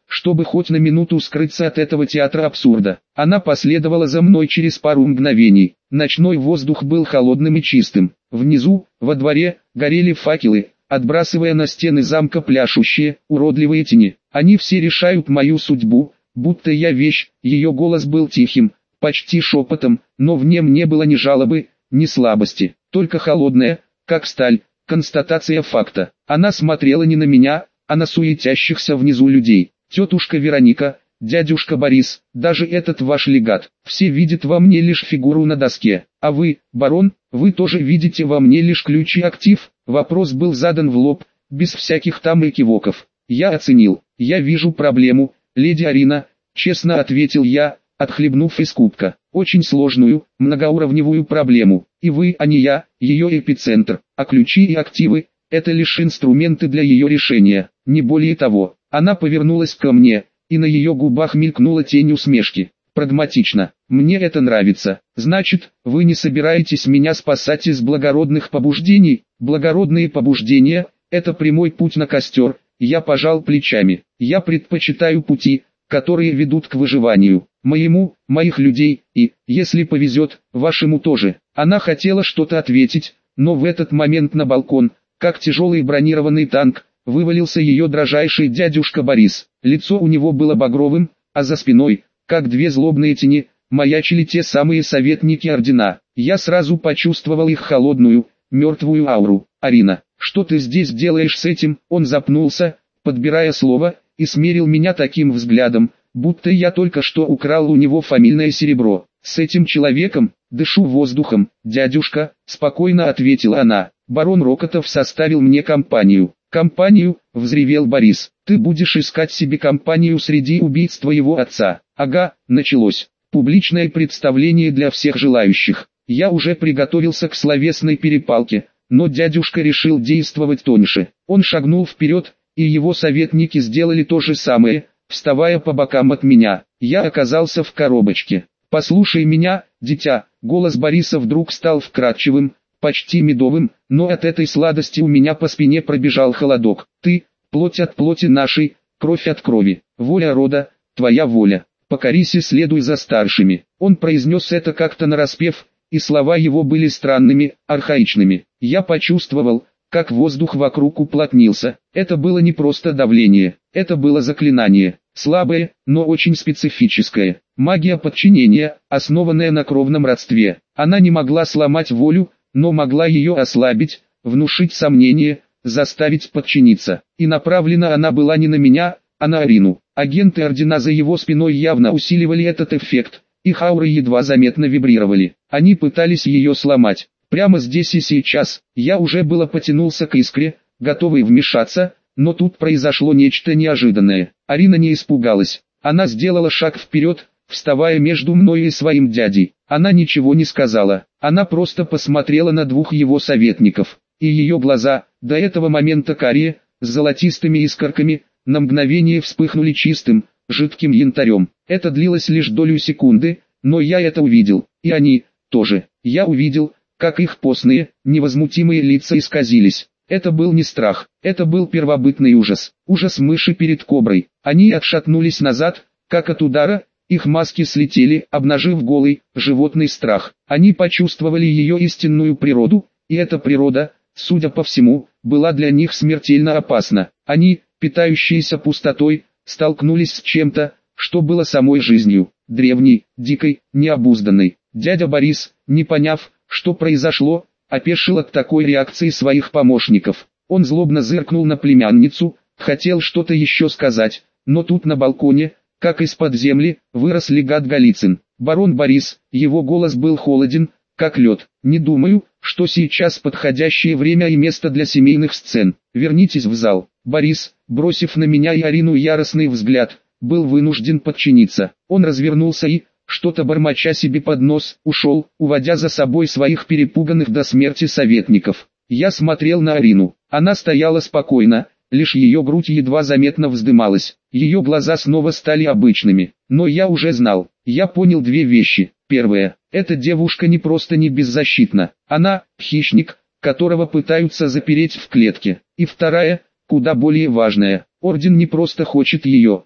чтобы хоть на минуту скрыться от этого театра абсурда. Она последовала за мной через пару мгновений. Ночной воздух был холодным и чистым. Внизу, во дворе, горели факелы, отбрасывая на стены замка пляшущие, уродливые тени. Они все решают мою судьбу, будто я вещь. Ее голос был тихим, почти шепотом, но в нем не было ни жалобы, ни слабости, только холодная, как сталь, констатация факта. Она смотрела не на меня, а на суетящихся внизу людей. Тетушка Вероника, дядюшка Борис, даже этот ваш легат, все видят во мне лишь фигуру на доске. А вы, барон, вы тоже видите во мне лишь ключ и актив? Вопрос был задан в лоб, без всяких там экивоков. Я оценил. Я вижу проблему, леди Арина, честно ответил я, отхлебнув из кубка. Очень сложную, многоуровневую проблему. И вы, а не я, ее эпицентр. А ключи и активы – это лишь инструменты для ее решения, не более того. Она повернулась ко мне, и на ее губах мелькнула тень усмешки. Прагматично. Мне это нравится. Значит, вы не собираетесь меня спасать из благородных побуждений? Благородные побуждения – это прямой путь на костер. Я пожал плечами. Я предпочитаю пути, которые ведут к выживанию. Моему, моих людей, и, если повезет, вашему тоже. Она хотела что-то ответить, но в этот момент на балкон, как тяжелый бронированный танк, вывалился ее дрожайший дядюшка Борис. Лицо у него было багровым, а за спиной, как две злобные тени, маячили те самые советники ордена. Я сразу почувствовал их холодную, мертвую ауру. «Арина, что ты здесь делаешь с этим?» Он запнулся, подбирая слово, и смерил меня таким взглядом, будто я только что украл у него фамильное серебро. «С этим человеком, дышу воздухом, дядюшка», — спокойно ответила она. «Барон Рокотов составил мне компанию». «Компанию?» — взревел Борис. «Ты будешь искать себе компанию среди убийц твоего отца?» «Ага», — началось. Публичное представление для всех желающих. Я уже приготовился к словесной перепалке, но дядюшка решил действовать тоньше. Он шагнул вперед, и его советники сделали то же самое, вставая по бокам от меня. Я оказался в коробочке. «Послушай меня, дитя», — голос Бориса вдруг стал вкрадчивым, почти медовым, но от этой сладости у меня по спине пробежал холодок. «Ты, плоть от плоти нашей, кровь от крови, воля рода, твоя воля. Покорись и следуй за старшими». Он произнес это как-то нараспев, и слова его были странными, архаичными. Я почувствовал, как воздух вокруг уплотнился. Это было не просто давление, это было заклинание. Слабое, но очень специфическое. Магия подчинения, основанная на кровном родстве. Она не могла сломать волю, но могла ее ослабить, внушить сомнения, заставить подчиниться. И направлена она была не на меня, а на Арину. Агенты ордена за его спиной явно усиливали этот эффект. Их ауры едва заметно вибрировали. Они пытались ее сломать. Прямо здесь и сейчас. Я уже было потянулся к искре, готовый вмешаться, но тут произошло нечто неожиданное. Арина не испугалась. Она сделала шаг вперед, вставая между мной и своим дядей. Она ничего не сказала. Она просто посмотрела на двух его советников. И ее глаза, до этого момента карие, с золотистыми искорками, на мгновение вспыхнули чистым, жидким янтарем. Это длилось лишь долю секунды, но я это увидел. И они тоже. Я увидел, как их постные, невозмутимые лица исказились. Это был не страх, это был первобытный ужас. Ужас мыши перед коброй. Они отшатнулись назад, как от удара, их маски слетели, обнажив голый, животный страх. Они почувствовали ее истинную природу, и эта природа, судя по всему, была для них смертельно опасна. Они, питающиеся пустотой, столкнулись с чем-то, что было самой жизнью, древней, дикой, необузданной. Дядя Борис, не поняв, что произошло, опешил от такой реакции своих помощников. Он злобно зыркнул на племянницу, хотел что-то еще сказать, но тут на балконе, как из-под земли, вырос легат Голицын. Барон Борис, его голос был холоден, как лед. «Не думаю, что сейчас подходящее время и место для семейных сцен. Вернитесь в зал». Борис, бросив на меня и Арину яростный взгляд, был вынужден подчиниться. Он развернулся и, что-то бормоча себе под нос, ушел, уводя за собой своих перепуганных до смерти советников. Я смотрел на Арину. Она стояла спокойно, лишь ее грудь едва заметно вздымалась. Ее глаза снова стали обычными. Но я уже знал, я понял две вещи. Первая, эта девушка не просто не беззащитна. Она – хищник, которого пытаются запереть в клетке. И вторая, куда более важная, орден не просто хочет ее,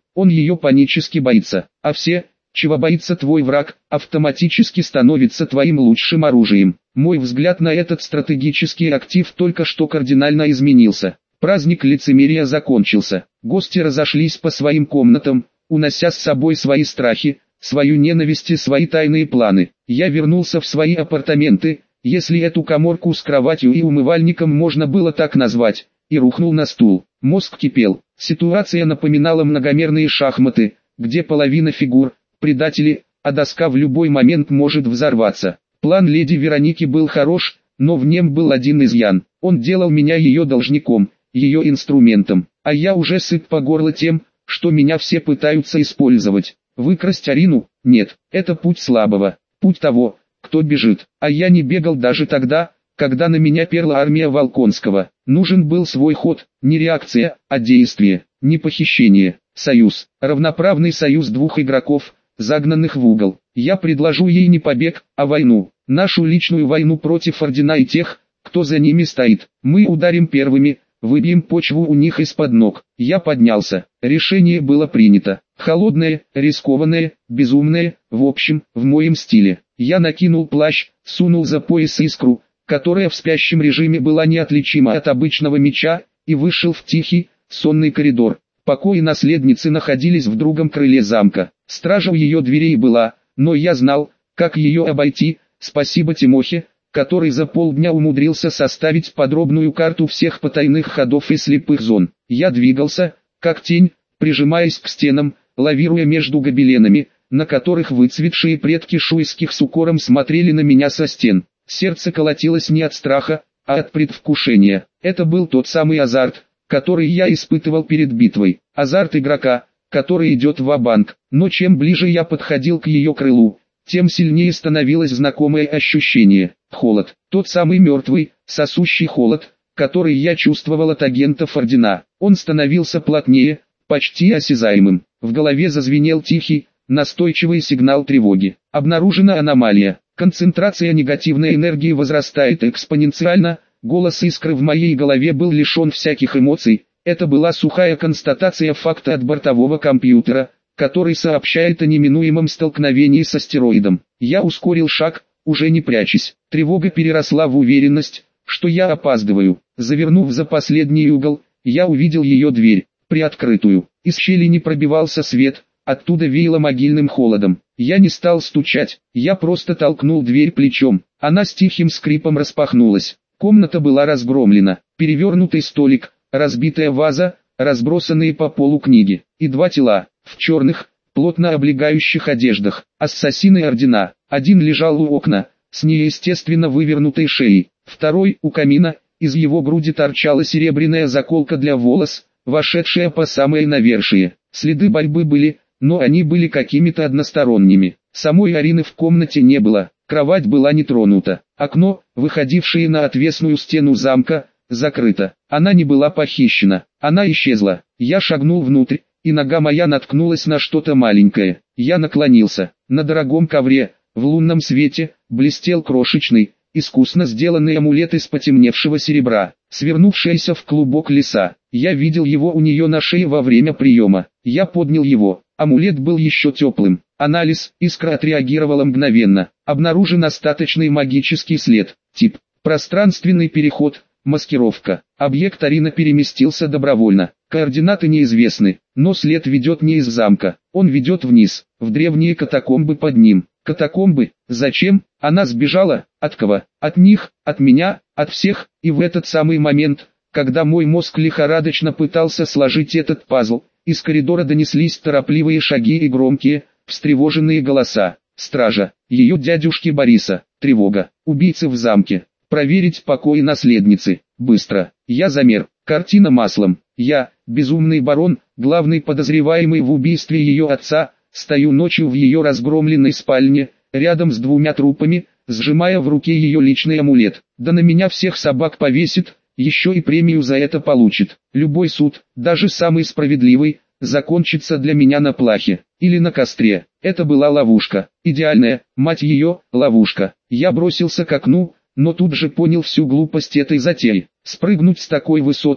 Он ее панически боится, а все, чего боится твой враг, автоматически становится твоим лучшим оружием. Мой взгляд на этот стратегический актив только что кардинально изменился. Праздник лицемерия закончился. Гости разошлись по своим комнатам, унося с собой свои страхи, свою ненависть и свои тайные планы. Я вернулся в свои апартаменты, если эту каморку с кроватью и умывальником можно было так назвать, и рухнул на стул. Мозг кипел. Ситуация напоминала многомерные шахматы, где половина фигур – предатели, а доска в любой момент может взорваться. План леди Вероники был хорош, но в нем был один изъян. Он делал меня ее должником, ее инструментом, а я уже сыт по горло тем, что меня все пытаются использовать. Выкрасть Арину? Нет, это путь слабого, путь того, кто бежит. А я не бегал даже тогда, когда на меня перла армия Волконского. Нужен был свой ход, не реакция, а действие, не похищение. Союз, равноправный союз двух игроков, загнанных в угол. Я предложу ей не побег, а войну. Нашу личную войну против Ордена и тех, кто за ними стоит. Мы ударим первыми, выбьем почву у них из-под ног. Я поднялся. Решение было принято. Холодное, рискованное, безумное, в общем, в моем стиле. Я накинул плащ, сунул за пояс искру, которая в спящем режиме была неотличима от обычного меча, и вышел в тихий, сонный коридор. Покои наследницы находились в другом крыле замка. Стража у ее дверей была, но я знал, как ее обойти, спасибо Тимохе, который за полдня умудрился составить подробную карту всех потайных ходов и слепых зон. Я двигался, как тень, прижимаясь к стенам, лавируя между гобеленами, на которых выцветшие предки шуйских с укором смотрели на меня со стен. Сердце колотилось не от страха, а от предвкушения. Это был тот самый азарт, который я испытывал перед битвой. Азарт игрока, который идет ва-банк. Но чем ближе я подходил к ее крылу, тем сильнее становилось знакомое ощущение. Холод. Тот самый мертвый, сосущий холод, который я чувствовал от агентов Ордена. Он становился плотнее, почти осязаемым. В голове зазвенел тихий, настойчивый сигнал тревоги. Обнаружена аномалия. Концентрация негативной энергии возрастает экспоненциально. Голос искры в моей голове был лишен всяких эмоций. Это была сухая констатация факта от бортового компьютера, который сообщает о неминуемом столкновении с астероидом. Я ускорил шаг, уже не прячась. Тревога переросла в уверенность, что я опаздываю. Завернув за последний угол, я увидел ее дверь, приоткрытую. Из щели не пробивался свет, оттуда веяло могильным холодом. Я не стал стучать, я просто толкнул дверь плечом. Она с тихим скрипом распахнулась. Комната была разгромлена. Перевернутый столик, разбитая ваза, разбросанные по полу книги. И два тела, в черных, плотно облегающих одеждах. Ассасины Ордена. Один лежал у окна, с неестественно вывернутой шеей. Второй, у камина, из его груди торчала серебряная заколка для волос, вошедшая по самое навершие. Следы борьбы были, но они были какими-то односторонними. Самой Арины в комнате не было, кровать была не тронута. Окно, выходившее на отвесную стену замка, закрыто. Она не была похищена, она исчезла. Я шагнул внутрь, и нога моя наткнулась на что-то маленькое. Я наклонился. На дорогом ковре, в лунном свете, блестел крошечный, искусно сделанный амулет из потемневшего серебра, свернувшийся в клубок лиса. Я видел его у нее на шее во время приема. Я поднял его. Амулет был еще теплым. Анализ, искра отреагировала мгновенно. Обнаружен остаточный магический след. Тип: пространственный переход, маскировка. Объект Арина переместился добровольно. Координаты неизвестны, но след ведет не из замка. Он ведет вниз, в древние катакомбы под ним. Катакомбы? Зачем? Она сбежала? От кого? От них, от меня, от всех. И в этот самый момент, когда мой мозг лихорадочно пытался сложить этот пазл, из коридора донеслись торопливые шаги и громкие, встревоженные голоса. Стража, ее дядюшки Бориса, тревога, убийцы в замке. Проверить покой наследницы. Быстро. Я замер. Картина маслом. Я, безумный барон, главный подозреваемый в убийстве ее отца, стою ночью в ее разгромленной спальне, рядом с двумя трупами, сжимая в руке ее личный амулет. Да на меня всех собак повесит, еще и премию за это получит. Любой суд, даже самый справедливый, закончится для меня на плахе, или на костре. Это была ловушка. Идеальная, мать ее, ловушка. Я бросился к окну, но тут же понял всю глупость этой затеи. Спрыгнуть с такой высоты,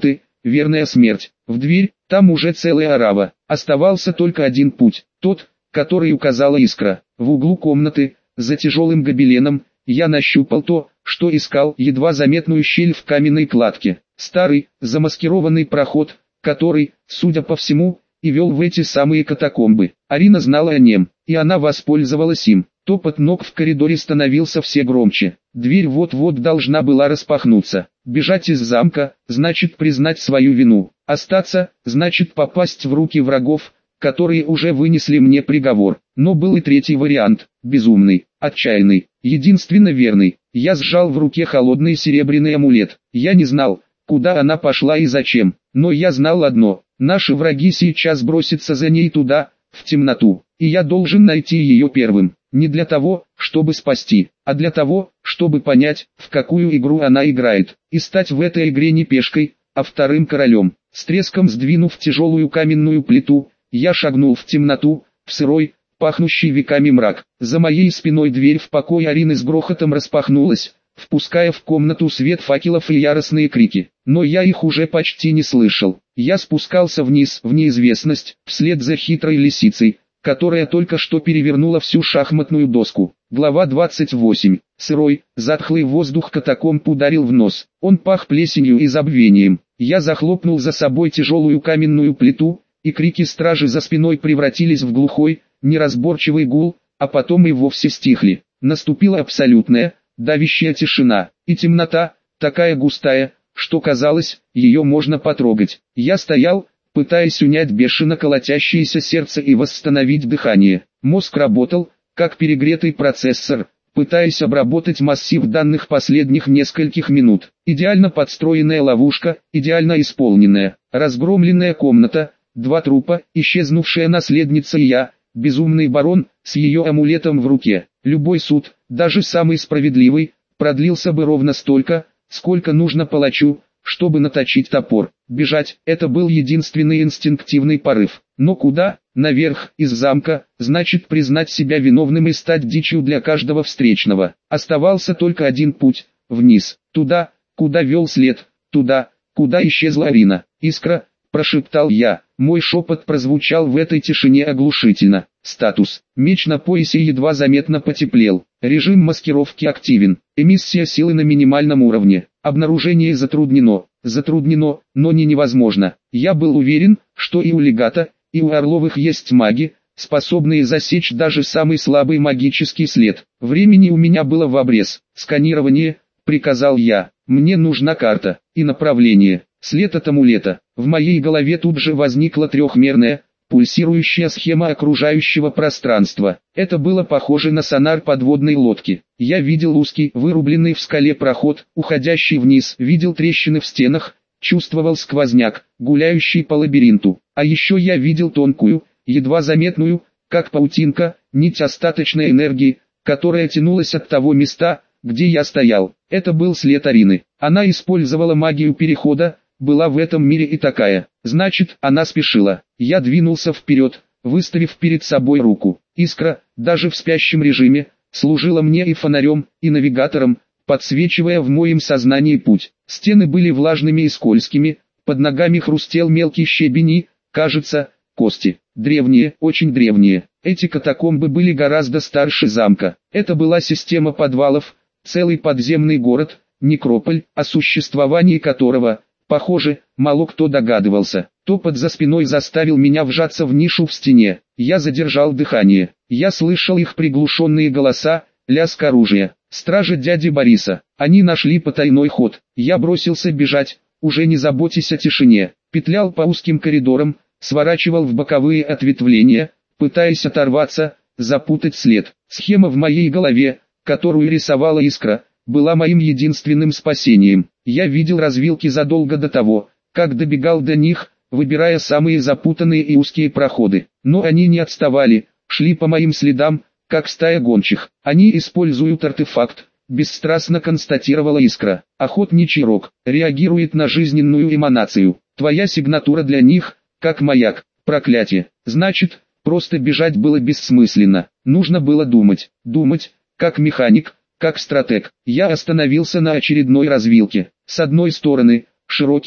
верная смерть. В дверь, там уже целая орава. Оставался только один путь, тот, который указала Искра. В углу комнаты, за тяжелым гобеленом, я нащупал то, что искал, едва заметную щель в каменной кладке. Старый, замаскированный проход, который, судя по всему, и вел в эти самые катакомбы. Арина знала о нем, и она воспользовалась им. Топот ног в коридоре становился все громче. Дверь вот-вот должна была распахнуться. Бежать из замка, значит признать свою вину. Остаться, значит попасть в руки врагов, которые уже вынесли мне приговор. Но был и третий вариант, безумный, отчаянный, единственно верный. Я сжал в руке холодный серебряный амулет. Я не знал, куда она пошла и зачем, но я знал одно: наши враги сейчас бросятся за ней туда, в темноту, и я должен найти ее первым. Не для того, чтобы спасти, а для того, чтобы понять, в какую игру она играет, и стать в этой игре не пешкой, а вторым королем. С треском сдвинув тяжелую каменную плиту, я шагнул в темноту, в сырой, пахнущий веками мрак. За моей спиной дверь в покой Арины с грохотом распахнулась, впуская в комнату свет факелов и яростные крики. Но я их уже почти не слышал. Я спускался вниз, в неизвестность, вслед за хитрой лисицей, которая только что перевернула всю шахматную доску. Глава двадцать восемь. Сырой, затхлый воздух катакомб ударил в нос. Он пах плесенью и забвением. Я захлопнул за собой тяжелую каменную плиту, и крики стражи за спиной превратились в глухой, неразборчивый гул, а потом и вовсе стихли. Наступила абсолютная, давящая тишина, и темнота, такая густая, что казалось, ее можно потрогать. Я стоял, пытаясь унять бешено колотящееся сердце и восстановить дыхание. Мозг работал, как перегретый процессор, пытаясь обработать массив данных последних нескольких минут. Идеально подстроенная ловушка, идеально исполненная, разгромленная комната, два трупа, исчезнувшая наследница и я, безумный барон, с ее амулетом в руке. Любой суд, даже самый справедливый, продлился бы ровно столько, сколько нужно палачу, чтобы наточить топор. Бежать – это был единственный инстинктивный порыв. Но куда? Наверх, из замка, значит признать себя виновным и стать дичью для каждого встречного. Оставался только один путь – вниз, туда, куда вел след, туда, куда исчезла Арина. «Искра», – прошептал я, мой шепот прозвучал в этой тишине оглушительно. Статус. Меч на поясе едва заметно потеплел. Режим маскировки активен. Эмиссия силы на минимальном уровне. Обнаружение затруднено. Затруднено, но не невозможно. Я был уверен, что и у Легата, и у Орловых есть маги, способные засечь даже самый слабый магический след. Времени у меня было в обрез. «Сканирование», — приказал я. «Мне нужна карта и направление». След от амулета. В моей голове тут же возникла трехмерная, пульсирующая схема окружающего пространства. Это было похоже на сонар подводной лодки. Я видел узкий, вырубленный в скале проход, уходящий вниз, видел трещины в стенах, чувствовал сквозняк, гуляющий по лабиринту. А еще я видел тонкую, едва заметную, как паутинка, нить остаточной энергии, которая тянулась от того места, где я стоял. Это был след Арины. Она использовала магию перехода, была в этом мире и такая. Значит, она спешила. Я двинулся вперед, выставив перед собой руку. Искра, даже в спящем режиме, служила мне и фонарем, и навигатором, подсвечивая в моем сознании путь. Стены были влажными и скользкими, под ногами хрустел мелкий щебень и, кажется, кости. Древние, очень древние. Эти катакомбы были гораздо старше замка. Это была система подвалов, целый подземный город, некрополь, о существовании которого, похоже, мало кто догадывался. Топот за спиной заставил меня вжаться в нишу в стене. Я задержал дыхание. Я слышал их приглушенные голоса, лязг оружия. Стражи дяди Бориса. Они нашли потайной ход. Я бросился бежать, уже не заботясь о тишине. Петлял по узким коридорам, сворачивал в боковые ответвления, пытаясь оторваться, запутать след. Схема в моей голове, которую рисовала Искра, была моим единственным спасением. Я видел развилки задолго до того, как добегал до них, выбирая самые запутанные и узкие проходы. Но они не отставали, шли по моим следам, как стая гончих. Они используют артефакт, бесстрастно констатировала Искра. Охотничий рог реагирует на жизненную эманацию. Твоя сигнатура для них, как маяк. Проклятие. Значит, просто бежать было бессмысленно. Нужно было думать. Думать, как механик, как стратег. Я остановился на очередной развилке. С одной стороны, широкий,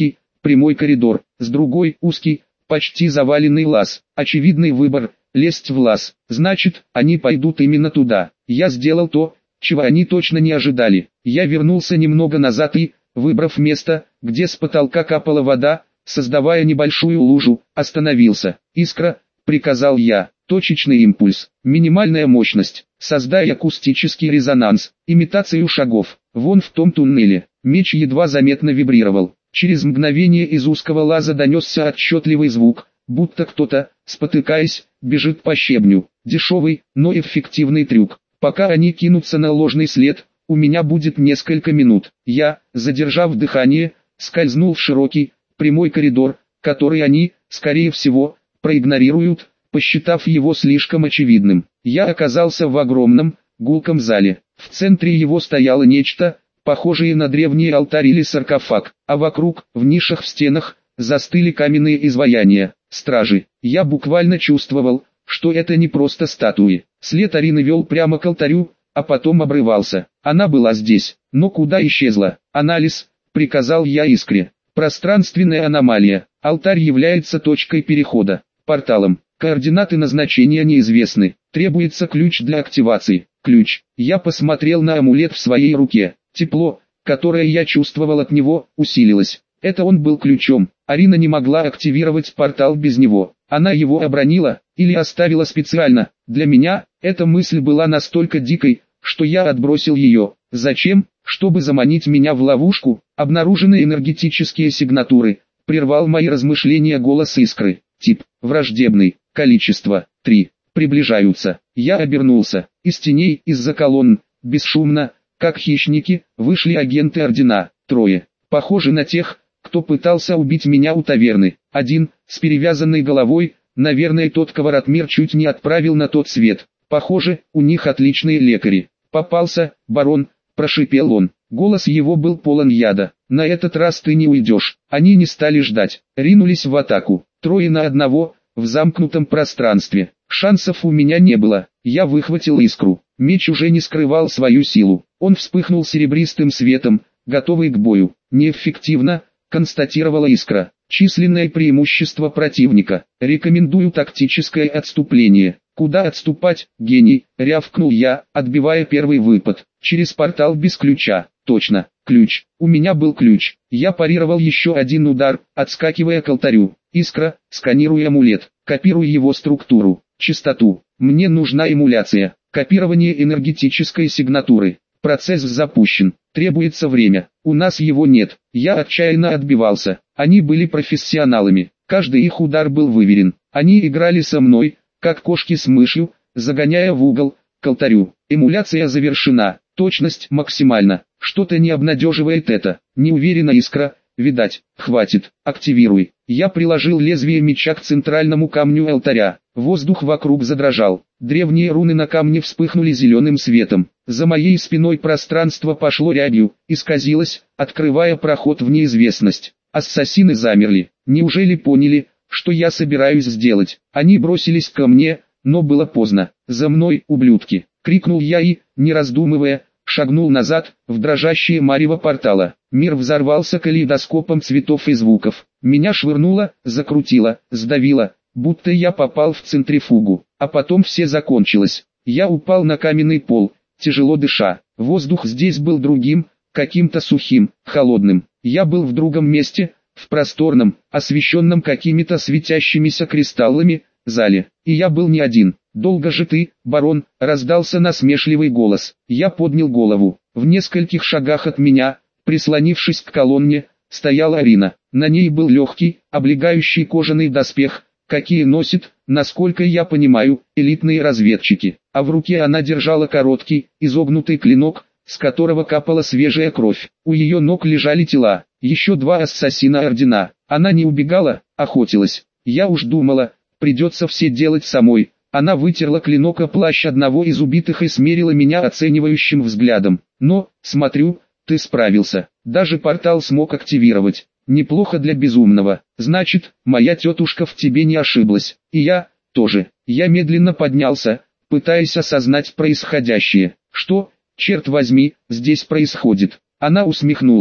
прямой коридор, с другой узкий, почти заваленный лаз. Очевидный выбор – лезть в лаз. Значит, они пойдут именно туда. Я сделал то, чего они точно не ожидали. Я вернулся немного назад и, выбрав место, где с потолка капала вода, создавая небольшую лужу, остановился. «Искра», — приказал я, — точечный импульс, минимальная мощность, создай акустический резонанс, имитацию шагов. Вон в том туннеле, меч едва заметно вибрировал. Через мгновение из узкого лаза донесся отчетливый звук, будто кто-то, спотыкаясь, бежит по щебню. Дешевый, но эффективный трюк. Пока они кинутся на ложный след, у меня будет несколько минут. Я, задержав дыхание, скользнул в широкий, прямой коридор, который они, скорее всего, проигнорируют, посчитав его слишком очевидным. Я оказался в огромном, гулком зале. В центре его стояло нечто, похожее на древний алтарь или саркофаг, а вокруг, в нишах в стенах, застыли каменные изваяния, стражи. Я буквально чувствовал, что это не просто статуи. След Арины вел прямо к алтарю, а потом обрывался. Она была здесь, но куда исчезла? Анализ, приказал я Искре. Пространственная аномалия. Алтарь является точкой перехода, порталом. Координаты назначения неизвестны. Требуется ключ для активации. Ключ. Я посмотрел на амулет в своей руке. Тепло, которое я чувствовал от него, усилилось. Это он был ключом. Арина не могла активировать портал без него. Она его обронила, или оставила специально. Для меня, эта мысль была настолько дикой, что я отбросил ее. Зачем? Чтобы заманить меня в ловушку. Обнаруженные энергетические сигнатуры. Прервал мои размышления голос Искры. Тип. Враждебный. Количество. три. Приближаются. Я обернулся. Из теней, из-за колонн, бесшумно, как хищники, вышли агенты Ордена. Трое. Похожи на тех, кто пытался убить меня у таверны. Один, с перевязанной головой, наверное тот, кого Ратмир чуть не отправил на тот свет. Похоже, у них отличные лекари. Попался, барон, прошипел он. Голос его был полон яда. На этот раз ты не уйдешь. Они не стали ждать. Ринулись в атаку. Трое на одного, в замкнутом пространстве. Шансов у меня не было. Я выхватил искру. Меч уже не скрывал свою силу. Он вспыхнул серебристым светом, готовый к бою. Неэффективно, констатировала Искра. Численное преимущество противника. Рекомендую тактическое отступление. Куда отступать, гений? Рявкнул я, отбивая первый выпад. Через портал без ключа. Точно, ключ. У меня был ключ. Я парировал еще один удар, отскакивая к алтарю. Искра, сканируй амулет. Копируй его структуру, частоту. Мне нужна эмуляция. Копирование энергетической сигнатуры. Процесс запущен. Требуется время. У нас его нет. Я отчаянно отбивался. Они были профессионалами. Каждый их удар был выверен. Они играли со мной, как кошки с мышью, загоняя в угол, к алтарю. Эмуляция завершена. Точность максимальна. Что-то не обнадеживает это. Не уверена Искра. Видать, хватит. Активируй. Я приложил лезвие меча к центральному камню алтаря. Воздух вокруг задрожал. Древние руны на камне вспыхнули зеленым светом. За моей спиной пространство пошло рябью, исказилось, открывая проход в неизвестность. Ассасины замерли. Неужели поняли, что я собираюсь сделать? Они бросились ко мне, но было поздно. «За мной, ублюдки!» — крикнул я и, не раздумывая, шагнул назад, в дрожащее марево портала. Мир взорвался калейдоскопом цветов и звуков. Меня швырнуло, закрутило, сдавило, будто я попал в центрифугу. А потом все закончилось. Я упал на каменный пол, тяжело дыша. Воздух здесь был другим, каким-то сухим, холодным. Я был в другом месте, в просторном, освещенном какими-то светящимися кристаллами, зале. И я был не один. «Долго же ты, барон?» — раздался насмешливый голос. Я поднял голову. В нескольких шагах от меня, прислонившись к колонне, стояла Арина. На ней был легкий, облегающий кожаный доспех, какие носят, насколько я понимаю, элитные разведчики. А в руке она держала короткий, изогнутый клинок, с которого капала свежая кровь. У ее ног лежали тела, еще два ассасина Ордена. Она не убегала, охотилась. Я уж думала, придется все делать самой. Она вытерла клинок о плащ одного из убитых и смерила меня оценивающим взглядом. Но, смотрю, ты справился. Даже портал смог активировать. Неплохо для безумного. Значит, моя тетушка в тебе не ошиблась. И я, тоже. Я медленно поднялся, пытаясь осознать происходящее. Что, черт возьми, здесь происходит? Она усмехнулась.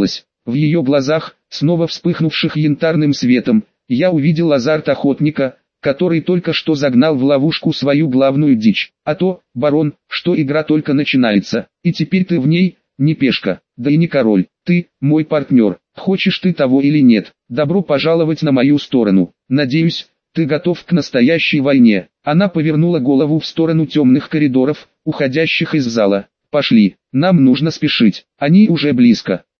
В ее глазах, снова вспыхнувших янтарным светом, я увидел азарт охотника, который только что загнал в ловушку свою главную дичь. А то, барон, что игра только начинается, и теперь ты в ней, не пешка, да и не король, ты, мой партнер, хочешь ты того или нет, добро пожаловать на мою сторону, надеюсь, ты готов к настоящей войне. Она повернула голову в сторону темных коридоров, уходящих из зала. Пошли, нам нужно спешить, они уже близко.